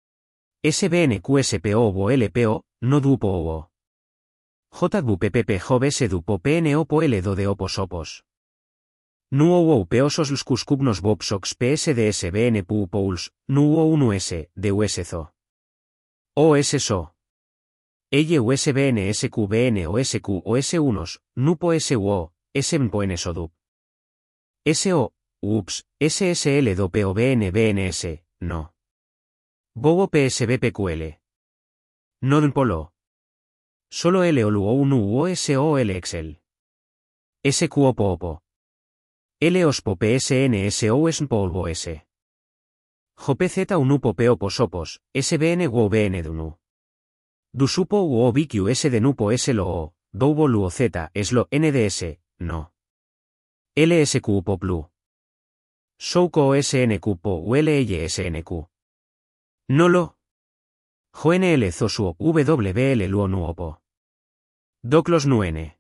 sbnqspo o lpo, no dupo o. jbupp job s dupo pn opo l do de opos opos. Nu o peosos lscuscubnos bopsox psds bn pu pouls, nu o unu s, de uszo. O s so. Elle usbn sqbn o sq o s unos, nupo s u o, smpo n sodup. So, ups, ssl do po bn bns, no. Bobo psbpql. Non polo. Solo l o lu o unu u o s o l excel. Sq opo opo. L ospo psns o smpo s. Jpz unupo p opos opos, sbn u bn dunu. Dusupo u o bq s de nupo s lo o, doubo lu o z es lo nds, no. Lsq po plu. Souco o snq po u lysnq. No lo. Joenl zosuo wbl luo nuopo. Doclos nuen.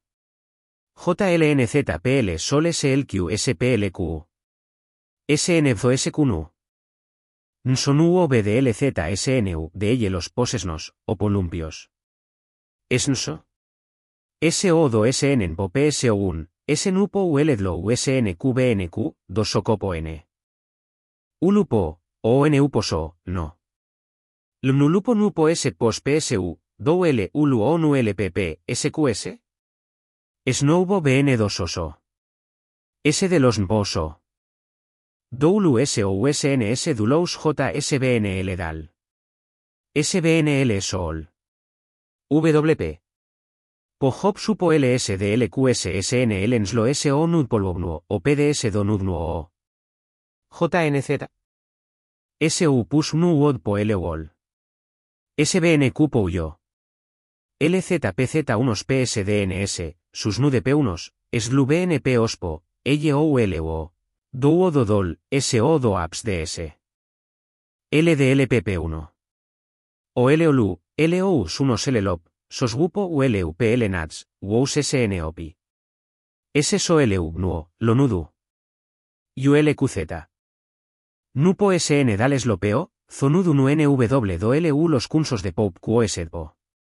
jlnzpl sol slq splq. snzo sqnu. Nsonuo bdlz snu de elle los posesnos, opolumpios. Esnso. So do snen po pso un, snupo ueledlo usnqbnq, dosocopo n. Ulupo, o nuposo, no. Lnulupo nupo s pos psu, do l ulu o nu lpp, sqs? Snoubo bn dososo. S de los nboso. Doulu s o usns dulous jsbnl dal. Sbnl sol. Wp. Po hop supo ls de lqs snl enslo so nud polvognuo o pds do nudnuo o. Jnz. Su pus nu wod po l wol. Sbnq po uyo. Lzpz unos psdns, sus nude p unos, slu bnp ospo, elle o ul o. Do do dol, so do apps ds. L de lpp uno. O l olu, l o us unos llop, sosgupo u l u p l nats, wous sn opi. S so l u nuo, lo nudu. Ulqz. Nupo sn dales lo peo, zonudu nu nw do l u los cunsos de pop quo sedbo.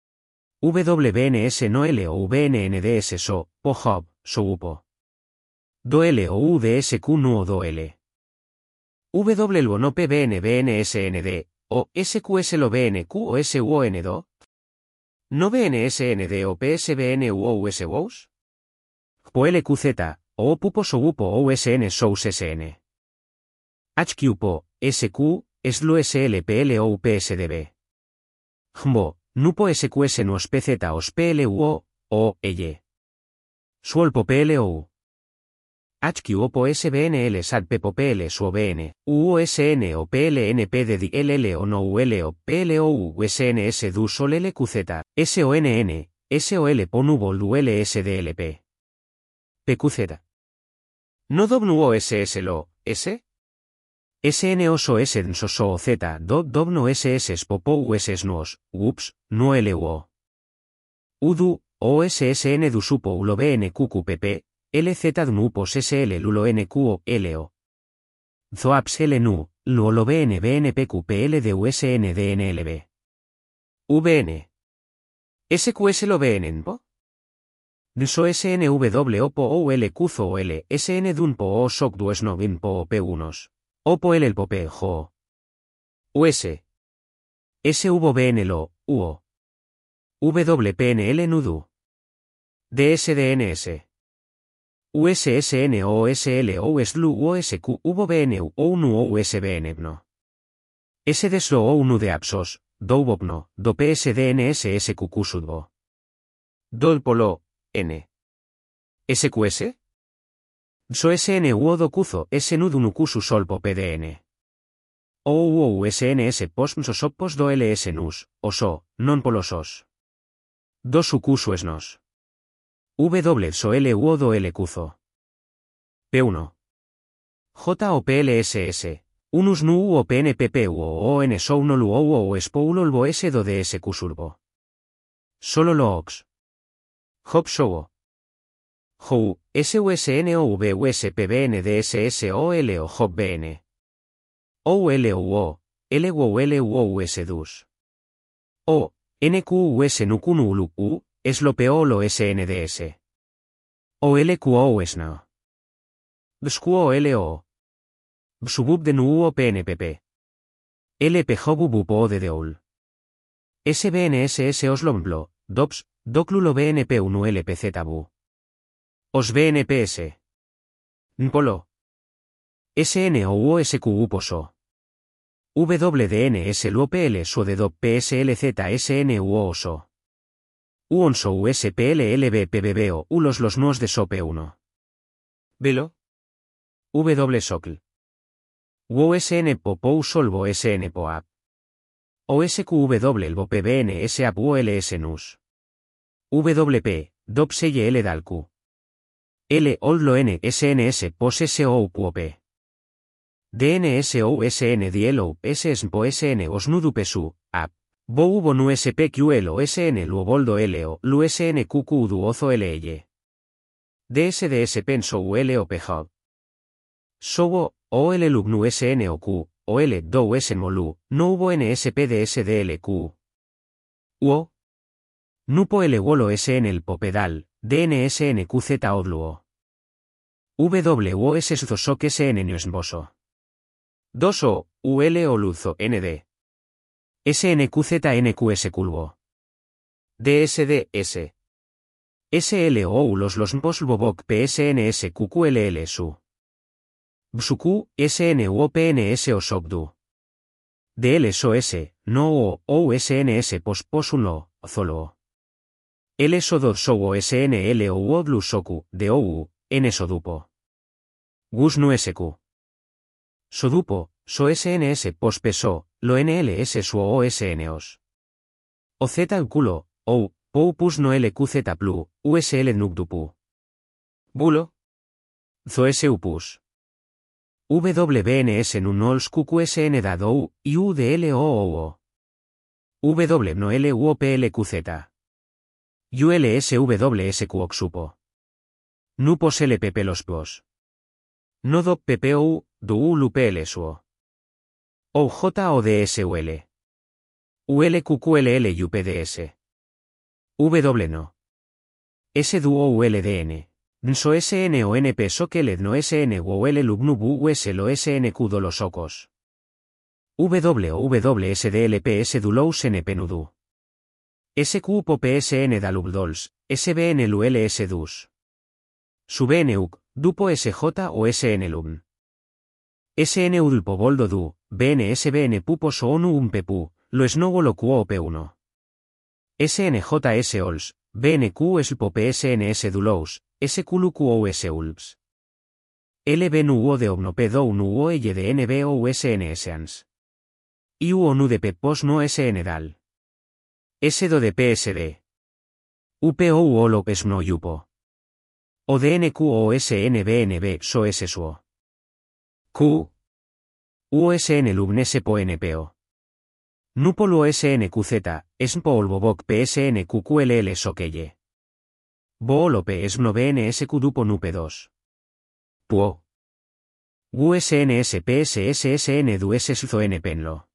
Wbns no l o vnnds so, po hob, so upo. Do l o u de sq nuo do l. W lo no pbn bnsnd, o sqs lo bnq o suon do? No bnsnd o psbn u o us wous? Po lqz, o pupo so upo o usn sous sn. Hq po, sq, slu slpl o psdb. Jmo, nupo sqs nuos pz os pl u o, o, elle. Suolpo pl o. Hq opo sbnl sad pepo pl su bn, uosn o plnp de di ll o no ul o pl o u sns du sol lqz, sonn, sol po nubo ul sdlp. Pqz. No dobnu o ss lo, s? Sn oso esen soso o z do dobno ss popo uss nuos, ups, no luo. Udu, o ssn du supo ulo bnqqpp, lz dnupos sl lulo nqo lo. Zoaps lnu, luolo bn bnpqpl de usn dnlb. Vn. Sqs lo bnpo? Nso snw opo o l cuzo o l, sn dunpo o soc dues no binpo o p unos. Opo el el pope jo. Us. Suvo bnlo, uo. Wpnl nudu. Dsdns. Ussn o sl o slu o sq uvo bnu o unu o usbnbno. Sdeslo o unu de apsos, do uvopno, do psdns sqq sudbo. Dol polo, n. Sqs? So sn uo do cuzo snu dunucusu solpo pdn. O uo usns posm sosopos do ls nus, oso, non polosos. Do sucusu esnos. W so l uo do l cuzo. P uno. J o plss. Unus nu o pnpp uo o n so no luo o espo ulo lbo s do dsq surbo. Solo lo ox. Hop sowo. Jou, susn o vuspbn dss o l o hop bn. O l uo, l uo l uo us dus. O, nqus nukunu ulu u, es lo peo lo snds. O lqo esno. Bsquo lo. Bsubub de nu o pnpp. Lp hobubupo de deul. Sbnss oslomblo, dops, doclulo bnp unu lpzbu. Os bnps. Npolo. Sn o uo squ poso. Wdns luopl so de dop pslz sn uo oso. Uonso uspl lbpbb ulos los nuos de sope uno. Velo. W socl. Uosn popo solvo sn poap. Osqw lbo pbn sap uls nus. Wp, dop seye l dalcu. L ollo n sns pos so upuop. Dns o sn dielo ssnpo sn osnudupesu, ap. Bo ubo nu spqlo sn luoboldo lo lu sn qq du ozo ly. Dsds penso ul phob. Sowo, o l lubnu sn o q, o l do smolu, no hubo nspdsdlq. Uo. Nupo l wolo sn el popedal, dnsnqz odluo. W s zosok sn niosboso. Doso, ul o luzo nd. Snqz nqs culvo. Dsds. Slo ulos los mposlbobok psns qqll su. Bsuku, sn uopns osobdu. Dl so s, no o, o sns pos pos uno, zolo. L sodo sowo sn l o uodlu soku, de ou, n sodupo. Gus nu sq. Sodupo, so sns pos peso, lo nls suo o snos. O z el culo, ou, pou pus no lqz plu, usl nukdupu. Bulo. Zo supus. Wbns nunols qqsn dado iu de l o o. W no l uoplqz. Ulswsq oxupo. Nupos lpp los pos. Nodo ppou, du ulu plsuo. O j o dsul. Ulqqll upds. W no. S duo uldn. Nso sn o np sokeled no sn o l lubnubu us lo snq do los ocos. W w sdlps dulous np nudu. Sq po psn dalubdols, sbn luls dus. Subnuk, dupo sj o sn lubn. Sn udlpo boldo du, bn sbn pupos o onu un pepu, lo snogo lo quo p uno. Snjs ols, bnq slpo psns dulous, sqluqo us ulps. Lb nuo de obnope do nuo y de nb o usnsans. Iu onu de pepos no sn dal. S do de psd. Upo uolo pesno yupo. O dnq o snbnb so s suo. Q. USN lubnese po npo. Nupol USN QZ, esnpo olbobok PSN QQLL sokeye. Boolope esno BNS dupo nupe dos. Puo. USNS PSSSN du SSZO npenlo.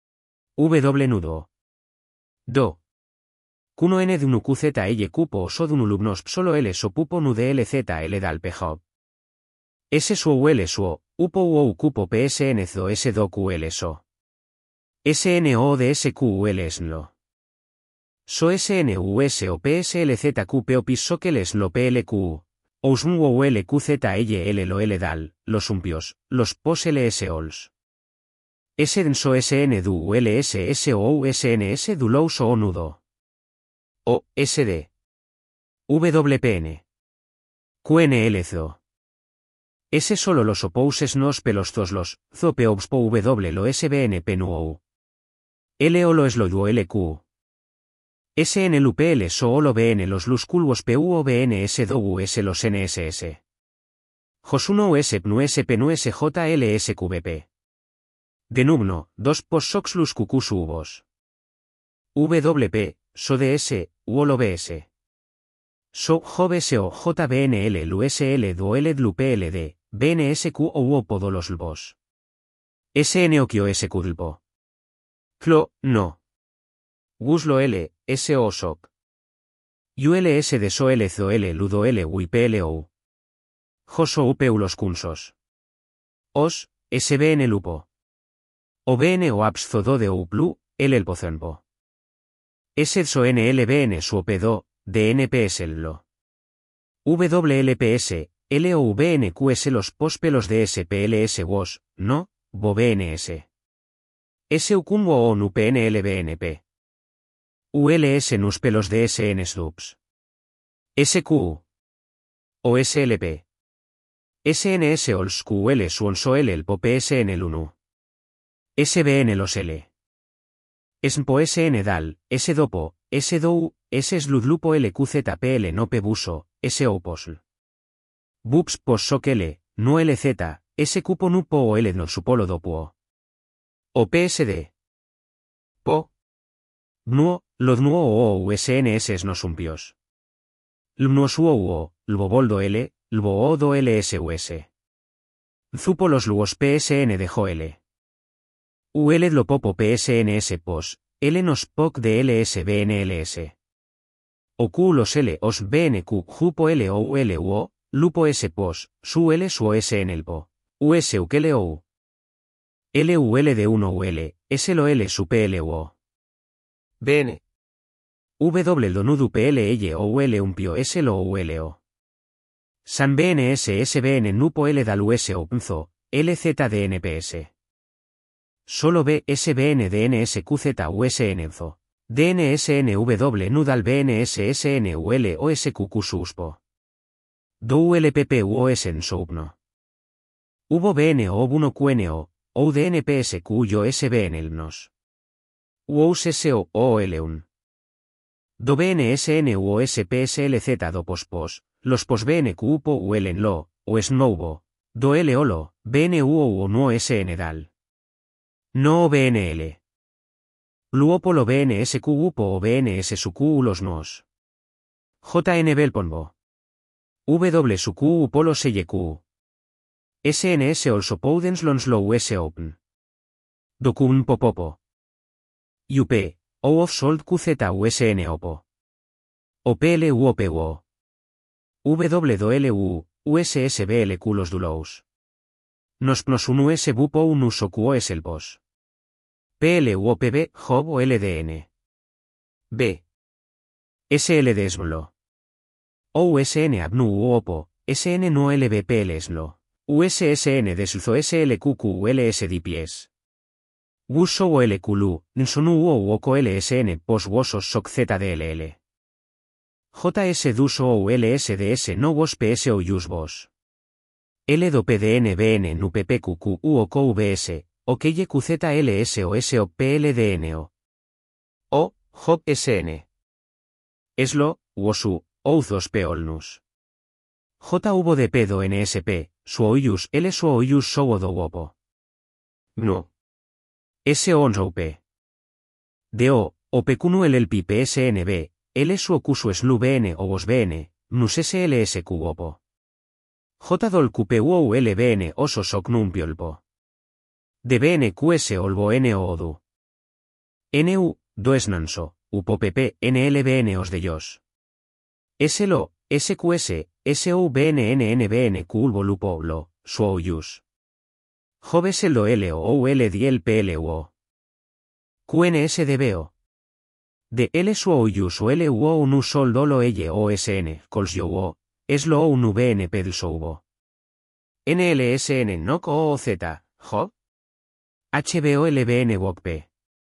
W nudo. Do. Kuno N dunu QZ L cupo o so dunu lubnos solo L so pupo nu D L Z L dal pejob. S suo L suo, upo uo cupo PSN zo S do QL so. S N O D S Q L esnlo. So S N U S o P S L Z Q P O P I S so que les lo P L Q. Ousmu o L Q Z L L lo L dal, los umpios, los pos L S ols. S denso S N du L S S o U S N S du lous o nudo. O, S D. W P N. Q N L zo. S solo los opouses nos pelos zos los, zo pe obspo W lo S B N P nu ou. L o lo es lo du L Q. S N L U P L so o lo B N los lus culvos P U o B N S do U S los N S S. Josuno U S P nu S P nu S J L S Q B P. Denubno, dos pos sox lus cucus ubos. W P, so D S, u o lo B S. So J B S o J B N L L U S L du L D L U P L D, B N S Q o U O podo los lbos. S N O Q S Q dlpo. Clo, no. Guslo L, S O S O C. U L S de so L zo L ludo L U I P L O. Joso U P U los cunsos. Os, S B N lupo. O B N o apps zo do de U plu, L el pozenpo. S so N L B N su O P do, D N P S lo. W L P S, L O V N Q S los pospelos de S P L S WOS, no, bo B N S. S U cumbo o nu P N L B N P. U L S nus pelos de S N subs. S Q. O S L P. S N S ols Q L suon so L el po P S N L unu. S B N los L. Esnpo S N dal, S dopo, S do U, S sludlupo L Q Z P L no P buso, S O posl. Bups pos soc L, no L Z, S cupo nupo o L no supolo dopuo. O P S D. Po. Nuo, lodnuo o U S N S no sumpios. Lnuosuo uo, lboboldo L, lbo o do L S U S. Zupo los luos P S N de jo L. U L lo popo P S N S pos, L nos poc de L S B N L S. O Q los L os B N Q jupo L O U L U O, lupo S pos, su L su S N el po. U S U K L O U. L U L de uno U L, S lo L su P L U O. B N. W do nudu P L L o U L umpio S lo U L O. San B N S S B N nupo L dal U S O pnzo, L Z D N P S. Solo B S B N D N S Q Z U S N zo. D N S N W nudal B N S S N U L O S Q Q suspo. Do U L P P U O S en soupno. Ubo B N O uno Q N O, O D N P S Q yo S B N el nos. U O S S O O L un. Do B N S N U O S P S L Z do pos pos, los pos B N Q po U L en lo, o snowbo, do L olo, B N U O U no S N dal. No B N L. Luopolo B N S Q upo o B N S su Q los nos. J N belponbo. W su Q upolo selle Q. S N S also poudens lons lo U S open. Docun popopo. U P, O of sold Q Z U S N opo. O P L U O P U O. W do L U, U S S B L Q los dulous. Nos pnos un U S bupo un uso Q O es el pos. P L U O P B, Job o L D N. B. S L D eslo. O U S N abnu U opo, S N no L B P L eslo. U S S N desulzo S L Q Q L S D P S. Wuso o L Q L U, nsonu U O O L S N pos wosos soc Z D L L. J S duso o L S D S no wos P S o use vos. L do P D N B N nu P P Q Q U O Q V S, o Q Y Q Z L S o S O P L D N O. O, Job S N. Eslo, wosu, ouzos peolnus. J hubo de P do N S P, su oyus L su oyus sowo do wopo. No. S O N S O P. D O, O P Q N U L L P P S N B, L S U Q S U S L U B N O V O S B N, N U S S L S Q O P O. J D O L Q P U O U L B N O S O S O C N U M P I O L P O. D B N Q S O L B O N O O D U. N U, D O S N A N S O, U P O P P N L B N O S D Y O S. S L O, S Q S, S O U B N N N B N Q U L B O L U P O L O, S O U U S. J B S L O L O U L D L P L U O. Q N S D B O. D L S O U U S O L U O N U S O L D O L O L O S N, Cols Y O U O, S L O U N U B N P D L S O U B O. N L S N N O C O O Z, J. H B O L B N W O C P.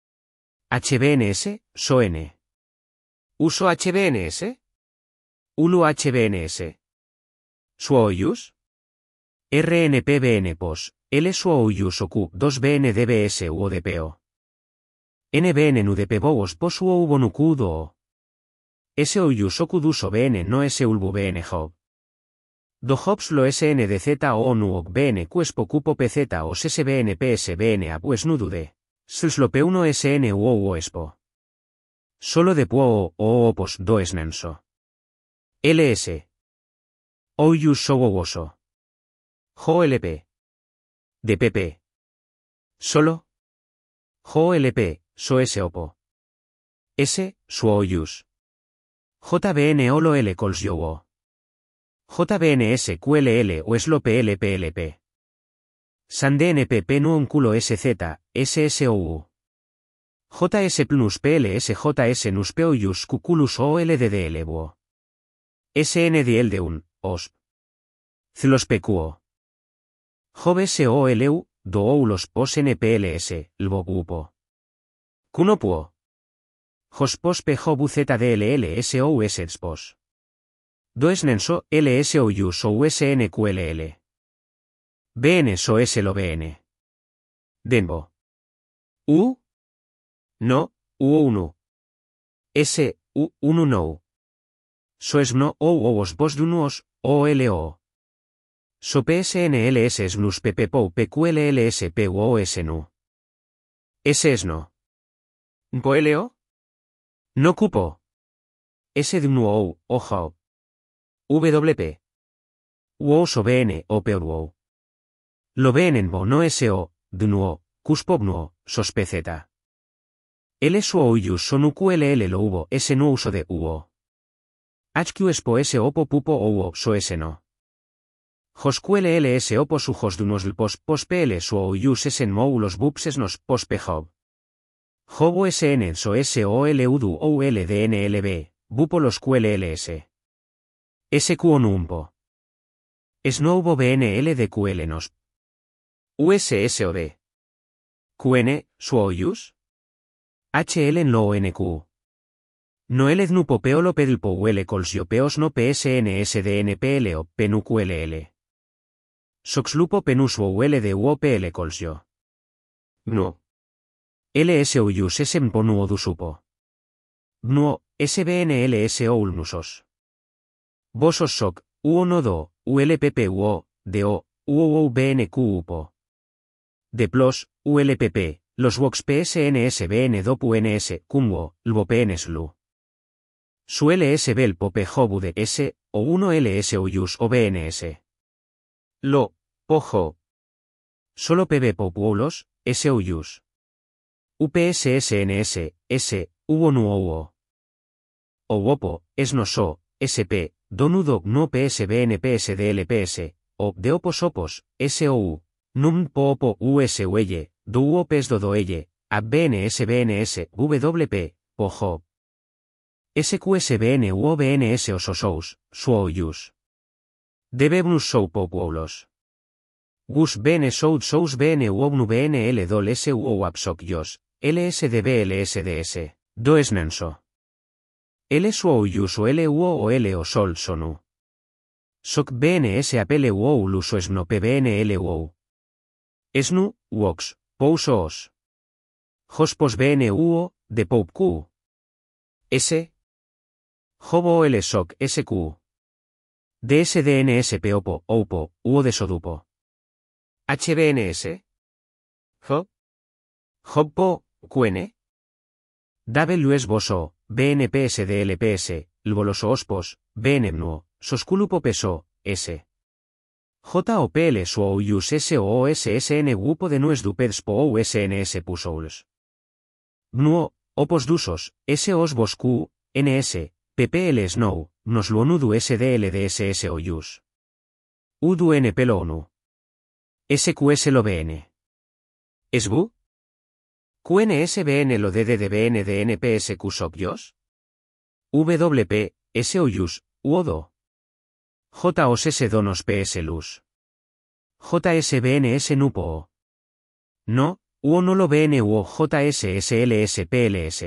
H B N S, S O N. ¿Uso H B N S? U L U H B N S. S O U S? R N P B N P O S, L S O U S O Q dos B N D B S U O D P O. N B N N U D P B O S P O S U O U B O N U Q D O. S O U S O Q D U S O B N no S U L B U B N J O B. Do J O P S L O S N D Z O N U O C B N Q S P O Q P O P Z O S S B N P S B N A P U S N U D U D. S L O P uno S N U O U S P O. Solo de P O O O P O S D O S N A N S O. L S. O U S O U S O. J O L P. D P P. Solo. J O L P, S O S O P O. S, S O U S. J B N O L O L Cols Y O U O. J B N S Q L L o S L O P L P L P. SAN D N P P N U N Q L O S Z, S S O U. J S P N U S P L S J S N U S P O U S Q Q L U S O L D D L B U O. S N D L D U N, O S P. C L O S P Q O. J B S O L U, D O U L O S P O S N P L S, L B O U P O. Q N O P O. J S P O S P J B U Z D L L S O U S S P O S. D O S N A N S O L S O U S O U S N Q L L. B N S O S L O B N. Denbo. U. No, U O N U. S, U, U N U No. S O S N O O U O S P O S D U N U O S, O L O. S O P S N L S S N U S P P P O P Q L L S P U O S N U. S S N O. N P O L O? No cupo. S D U N U O, O J O. W P. U O S O B N, O P O U O. Lo B N N B O no S O, D U N U O, Q S P O B N U O, S O S P Z. L S O U S S O N U Q L L L O U B O S N U U S O D U O. H Q S P O S O P O P U P O O U O S O S N O. J S Q L L S O P O S U J S D U N U S L P O S P O S P L S O U S S N M O U L O S B U P S S N O S P O S P J O B. J O S N S O S O L U D U O U L D N L B, B U P O L O S Q L L S. S Q O N U M P O. S N O U B N L D Q L N O S P. U S S O D. Q N, S O U S? H L N L O N Q. No L D N U P O P O L O P D L P O U L Cols Y O P O S N O P S N S D N P L O P N U Q L L. S O X L U P O P N U S O U L D U O P L Cols Y O. B N U. L S O U S S M P O N U O D U S U P O. B N U O, S B N L S O U L N U S O S. B O S O S S O C, U O N O D O, U L P P U O, D O, U O U B N Q U P O. D P L O S, U L P P, los W O X P S N S B N D O P U N S, Q M W O, L B O P N S L U. S U L S B L P O P J O B U D S, o uno L S O U S O B N S. L O, P O J O. Solo P B P O P U O L O S, S O U S. U P S S N S, S, U O N U O U O. O U O P O, S N O S O, S P, D O N U D O N U P S B N P S D L P S, O, D O P O S O P O S, S O U, N U M P O P O U S U L, D U O P S D O D O L, A B N S B N S, W P, P O J O B. S Q S B N U O B N S O S O S O U S, S O U S. D B B N U S O P O P U O L O S. G U S B N S O U S O U S B N U O N U B N L D O L S U O U A P S O C Y O S, L S D B L S D S, D O S N A N S O. L S O U S O L U O O L O S O L S O N U. S O C B N S A P L U O U L U S O S N O P B N L U O U. S N U, W O X, P O S O S. J S P O S B N U O, D P O P Q. S. J B O L S O C S Q. D S D N S P O P O, O U P O, U O D S O D U P O. H B N S. Ho. Hoppo, Qn. Wes boso, bnpsdlps, lboloso ospos, bnmnuo, sosculupo peso, s. Jopl suo ius so ssn gupo de nues dupeds po usns pusouls. Nuo, opos dusos, sos vos q, ns, ppl snow, nos luonudu sdldss o ius. Udu np lo onu. Sqs lo bn. Esbu? Qnsbn lo ddbn de npsq soc-yos? Wp, soyus, uodo. Jos s donos ps lus. Jsbns nupo. No, uo no lo bn uo jssls pls.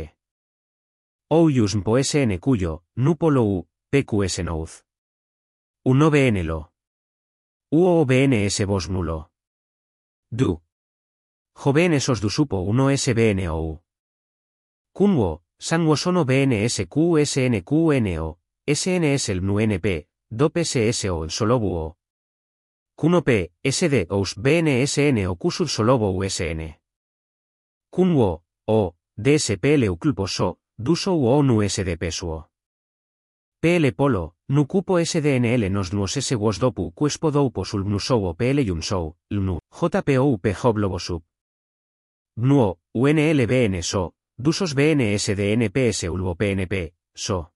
Ouyus mpo sn cuyo, nupo lo u, pqs nouz. Uno bn lo. Uo bns vos nulo. Du. Joven sos du supo uno sbn ou. Kunwo, sanwo sono bns qsn qno, sns el nu np, do psso el solobuo. Kuno p, sd ous bnsn o kusur solobo usn. Kunwo, o, dspl uklposo, duso uo nu sdp suo. Pl polo, nu cupo sdnl nos nuos s wos dopu quespo doupo sul gnusou o pl yumsou, lnu, jpo p hoblobosub. Nuo, unl bn so, dusos bns de nps ulvo pnp, so.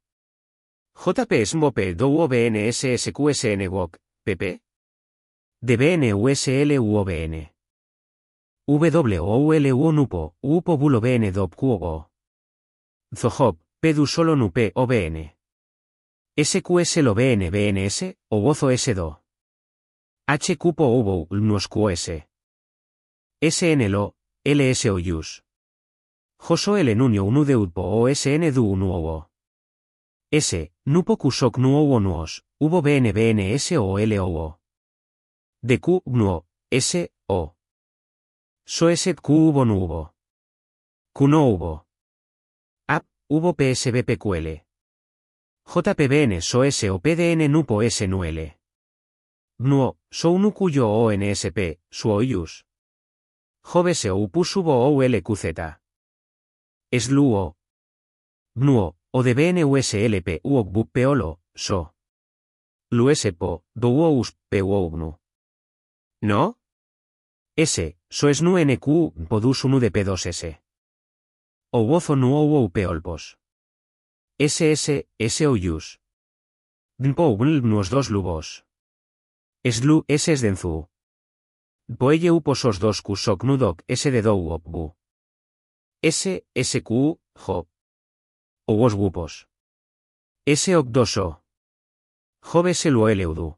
Jp smop do uo bns sqsn wok, pp? Dbn usl uobn. W o ul uo nupo, upo bulo bn dop quo. Zohop, pedu solo nupe o bn. Sqs lo bn bns, o gozo s do. H cupo ubo nuos qs. Sn lo, ls o ius. Joso el nunio unu de utpo o sn du unu o. S, nupo kusok nuo o nuos, ubo bn bns o l o. De q, nuo, s, o. So s q ubo nubo. Q no ubo. Ap, ubo psbpql. Jpbn so s o pdn nupo s nuel. Nuo, so unu cuyo o nsp, suo ius. Jovese o upusubo o ulqz. Esluo. Nuo, o de bn uslp uok bup peolo, so. Luesepo, do uo us, pe uognu. ¿No? S, so es nu nq, podus unu de p dos s. O wozo nu o peolpos. Ss, s o ius. Dnpo ugl nuos dos lubos. Eslu, s es denzu. Poelle uposos dos kusok nudok s de dou opbu. S, sq, jo. O vos gupos. S ok doso. Jove se lo eleudu.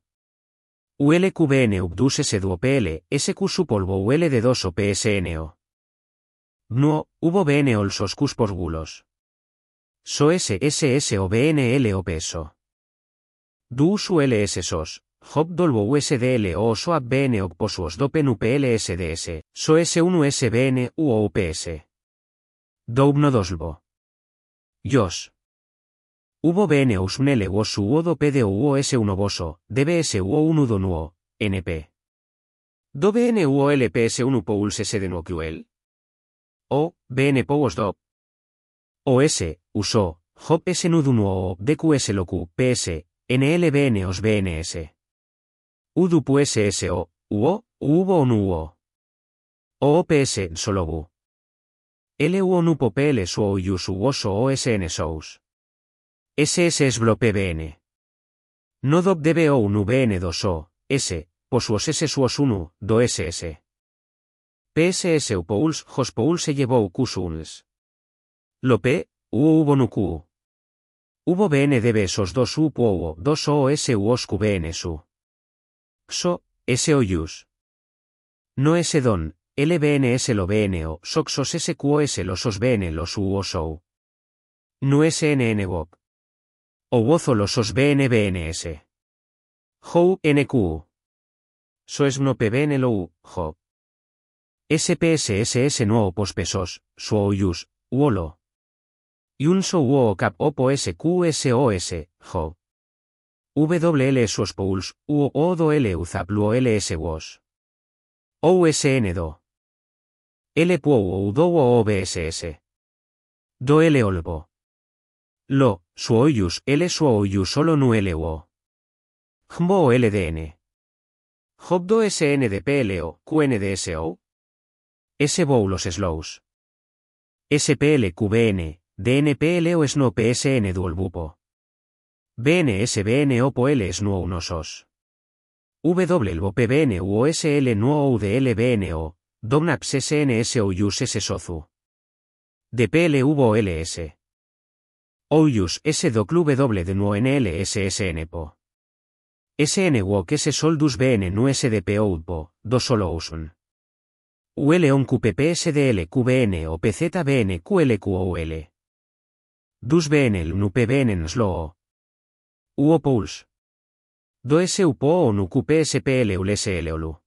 Ulqbn ubdus s duopl, sq supolvo ul de dos o psno. Nuo, ubo bn olsos cuspos gulos. So s ss o bnl o peso. Du su ls sos. Hop dolbo usdl o soap bn okposuos dopen uplsds, so s uno sbn u ups. Doubno dosbo. Yos. Ubo bn usmnele wosu uodo pd uo s uno boso, dbs uo uno do nuo, np. Do bn uo lps uno pouls s de nuoql? O, bn powos dop. O s, uso, hop s nudu nuo dqs locu ps, nlbn os bns. Udupu sso, uo, ubo o nuo. O ops, solobu. L uo nupo pl suo ius uoso o sn sous. Ss es blo pbn. No dop dbo unu bn dos o, s, posuos s suos unu, do ss. Pss upouls jos pouls se llevou qsuns. Lo p, uo ubo nu q. Ubo bn db sos dos u puo dos o s uos qbn su. Xo, s o ius. No s don, lbns lo bno, soxos sqos los os bn los u osou. Nu snn wop. O wozo los os bn bns. Jou nq. So es no pbn lo u, jo. Spsss no pospesos, suo ius, uolo. Yunso uo cap opo sqsos, jo. Wl suos pouls, uo o do l uzap luo ls wos. O usn do. L puo o do o obss. Do L olbo. Lo, suoyus L suoyu solo nu L o. Jmbo o L D N. Jobdo S N D P L O, Q N D S O. S bow los slows. S P L Q B N, D N P L O sno P S N dual bupo. B N S B N O po L sno unosos. W L P B N U O S L nuo U D L B N O, Domnaps S N S O Yus S sozu. D P L U L S. Oyus S do club W de nuo N L S S N po. S N wok S soldus B N nu S D P O po, do solo usun. U L on Q P P S D L Q B N o P Z B N Q L Q O U L. Dus B N L nu P B N nslo o. U O Pouls. Do S U P O o nu Q P S P L U L S L O L U.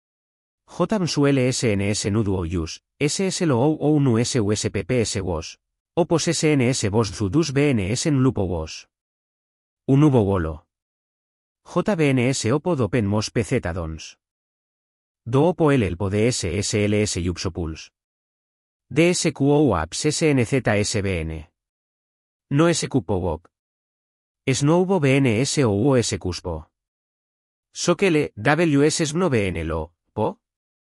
J M S U L S N S nudu o Yus, S S L O O nu S U S P P S WOS. Opos S N S Bos Zudus B N S n Lupo WOS. Unubo Wolo. J B N S Opo Dopen Mos P Z Dons. Do Opo L Elpo D S S L S Yupsopuls. D S Q O U Apps S N Z S B N. No S Q P O Wok. Snowbo B N S O U S Cuspo. Sokele W S Sno B N Lo, Po.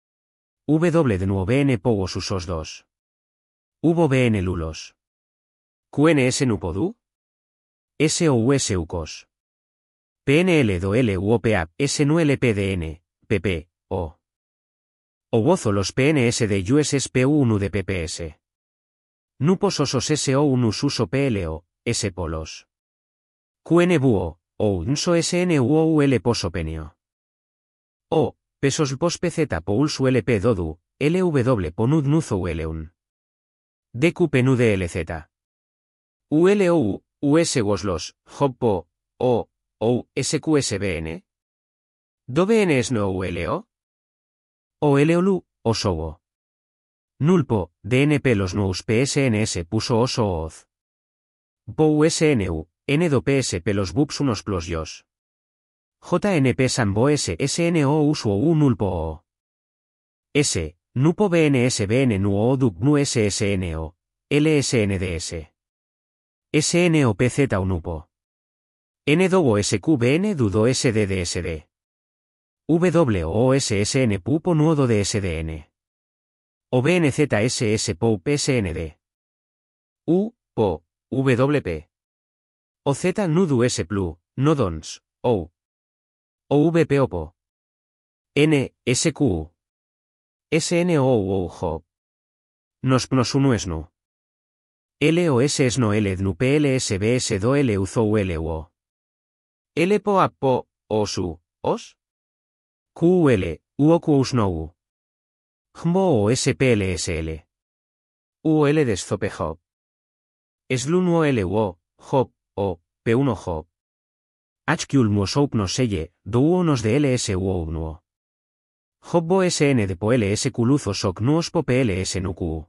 W de nuevo B N Pogos Usos dos. Ubo B N Lulos. Q N S Nupodu. S O U S Ucos. P N L do L U O P A S N U L P D N, P P, O. O gozo los P N S de U S S P U uno de P P S. Nupos osos S O uno uso P L O, S polos. Q N buo, O unso S N U O U L posopenio. O, pesos pos P Z po ulsu L P dodu, L W ponud nuzo U L un. D Q P nu D L Z. U L O U, U S Woslos, Hoppo, O, O, S Q S B N. Do B N S no U L O? O L O L U, Osogo. Nulpo, D N P los nous P S N S puso oso oz. Po U S N U, N do P S P los bups unos plus yos. J N P Sambo S S N O uso U nulpo O. S, nupo B N S B N nu O dup nu S S N O, L S N D S. S N O P Z unupo. N do S Q B N dudo S D D S D. W O S S N pupo nuodo de S D N. O B N Z S S P O P S N D. U, Po, W P. O Z nudu S plu, nodons, O. O V P opo. N, S Q. S N O U J. Nos pnos unu esnu. L O S esno L dnu P L S B S do L uzo U L U O. L po a po, o su, os? Q U L, U O Q usno U. Jmbo o S P L S L. U L deszope job. Slun U L U O, job, o, P uno job. H Q ulmuo soup nos selle, do U nos de L S U O nuo. Jobbo S N de po L S Q luzo soc nuos po P L S nu Q.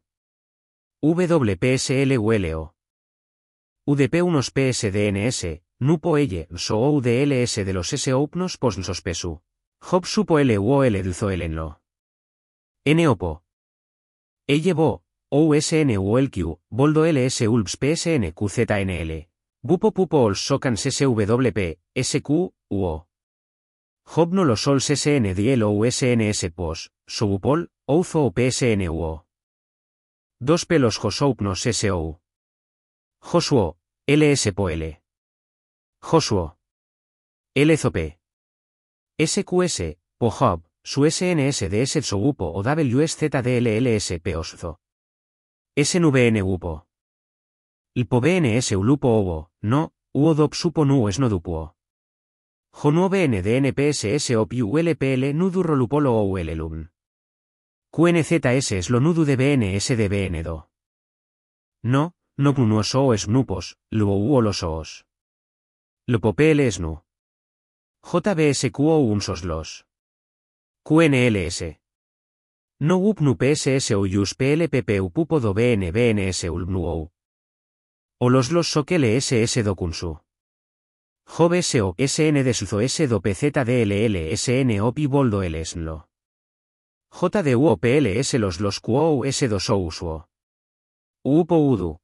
W P S L U L O. U D P unos P S D N S, nu po elle, so O de L S de los S opnos pos nsospesu. Job supo L U O L dulzo L en lo. N opo. Elle bo, O S N U L Q, boldo L S ulps P S N Q Z N L. Bupo pupo ols socans S W P, S Q, U O. Job no los sols S N D L O S N S pos, subupol, ouzo o P S N U O. Dos pelos josoupnos S O. Josuo, L S po L. Josuo. L Z P. S Q S, po Job, su S N S de S soupo o W S Z D L L S P oszo. S N V N upo. Lpo B N S ulupo obo, no, uo dop supo nu es no dupuo. Jonuo B N D N P S S O P U L P L nudu rolupolo o U L lum. Q N Z S es lo nudu de B N S de B N do. No, no pnuos o es nupos, luo uo los oos. Lupo P L es nu. J B S Q O unsos los. Q N L S. No up nu P S S o yus P L P P U pupo do B N B N S ulp nu ou. O los los soc L S S do kunsu. Job S O S N de suzo S do P Z D L L S N O Pi boldo L S N lo. J D U O P L S los los Q O S dos O usuo. Upo udu.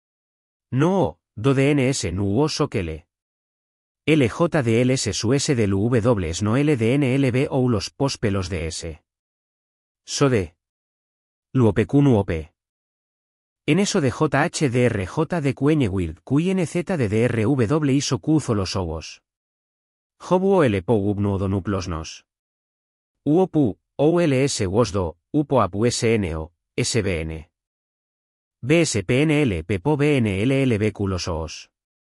No, do D N S nu o sokele. L J D L S su S del U W S no L D N L B o los pos pelos D S. So de. Luop nu op. En eso de J H D R J de Qn Weird Qn Z de D R W iso Q los ovos. Jobu o L po ubnu do nuplos nos. Uopu, O L S wosdo, Upo apu S N O, S B N. B S P N L Pepo B N L L B Q los Os.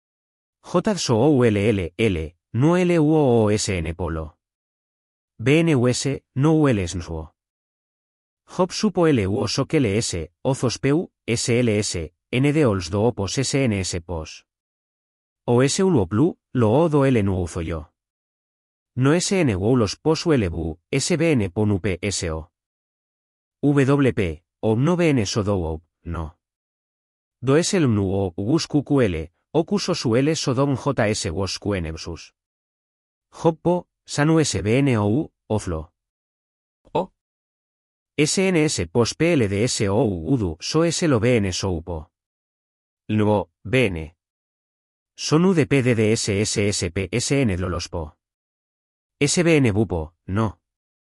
J so O L L L, no L U O O S N polo. B N U S, no U L S nsuo. Job supo L U O so K L S, Ozos P U, S L S, N D Ols do opos S N S pos. O S U lo plu, lo O do L nu uzo yo. No S N U los pos U L B U, S B N pon U P S O. W P, O no B N so do O, no. Do S L nu O Ugus Q Q L, O Q su L so dom J S wos Q N sus. Job po, sanu S B N O U, Oflo. O. S N S pos P L D S O U udu so S lo B N so upo. Luo, B N. Son U D P D D S S S P S N lo los po. S B N bupo, no.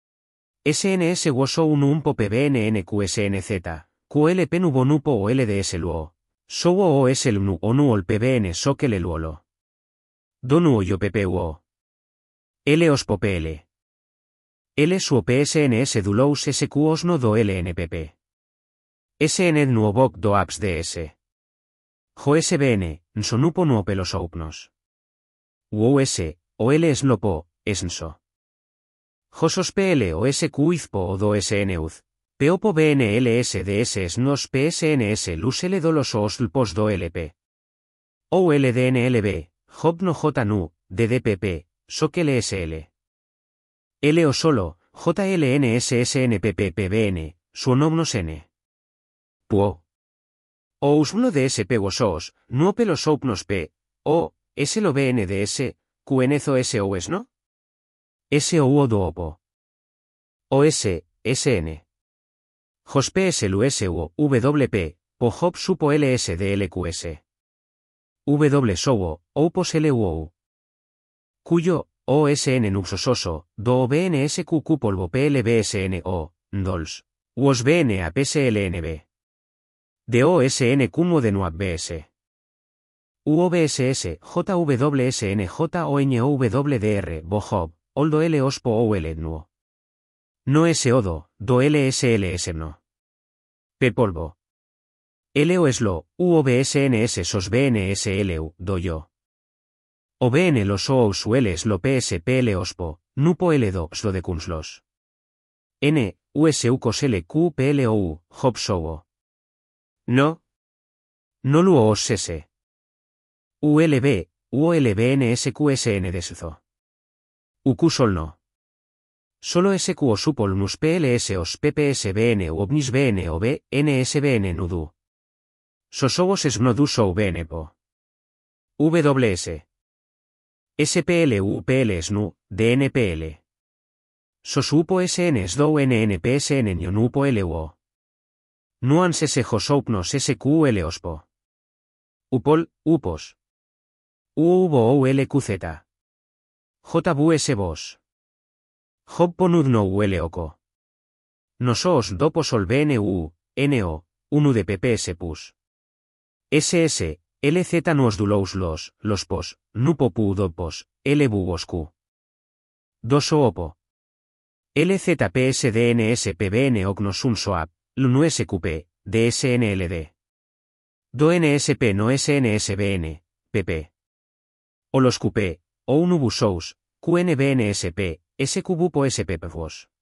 S N S woso un umpo P B N N Q S N Z, Q L P nubo nupo o L D S luo. So o S L nu o nu ol P B N so que le luolo. Do nu o yo P P U O. L ospo P L. L su P S N S dulous S Q osno do L N P P. S N nu o boc do apps D S. Jo S B N, nsonupo nu o pelos oupnos. U O S, o L eslopo, esnso. Josos P L o S Q izpo o do S N uz. Peopo B N L S D S esnos P S N S lus L do los oslpos do L P. O L D N L B, Job no J nu, D D P P, so que L S L. L o solo, J L N S S N P P P B N, su nomnos N. Puo. O usno de S P wosos, no pelos opnos P, O, S lo B N D S, Q N zo S O es no? S O U do opo. O S, S N. Jos P S L U S U O, W P, po Job supo L S D L Q S. W sowo, Opos L U O. Cuyo, O S N nuxososo, do B N S Q Q polvo P L B S N O, Ndols. Uos B N A P S L N B. De O S N Q de Nuab B S. U O B S S, J W S N J O N O W D R, Bo Job, Oldo L ospo O L nuo. No S Odo, do L S L S no. P polvo. L O eslo, U O B S N S sos B N S L U, do yo. O B N los O su L eslo P S P L ospo, nupo L do slo de kunslos. N, U S U cos L Q P L O U, Job sowo. No. No lu O S S. U L B, U L B N S Q S N deszo. U Q sol no. Solo S Q o supol nus P L S os P P S B N u obnis B N o B, N S B N nudu. Sosovos es no du sou B N po. W S. S P L U P L S nu, D N P L. Sosupo S N S do N N P S N nio nupo L U O. Nuans S josoupnos S Q L ospo. Upol, upos. U ubo O L Q Z. J B U S vos. Job ponud no U L oco. Nosos dopos ol B N U, N O, unu de P P S pus. S S, L Z nuos dulous los, los pos, nupo pu dopos, L bugos Q. Dos o opo. L Z P S D N S P B N ognos un soap, lunu S Q P, D S N L D. Do N S P no S N S B N, P P. O los Q P, o un ubusous, Q N B N S P, S Q bupo S P P vos.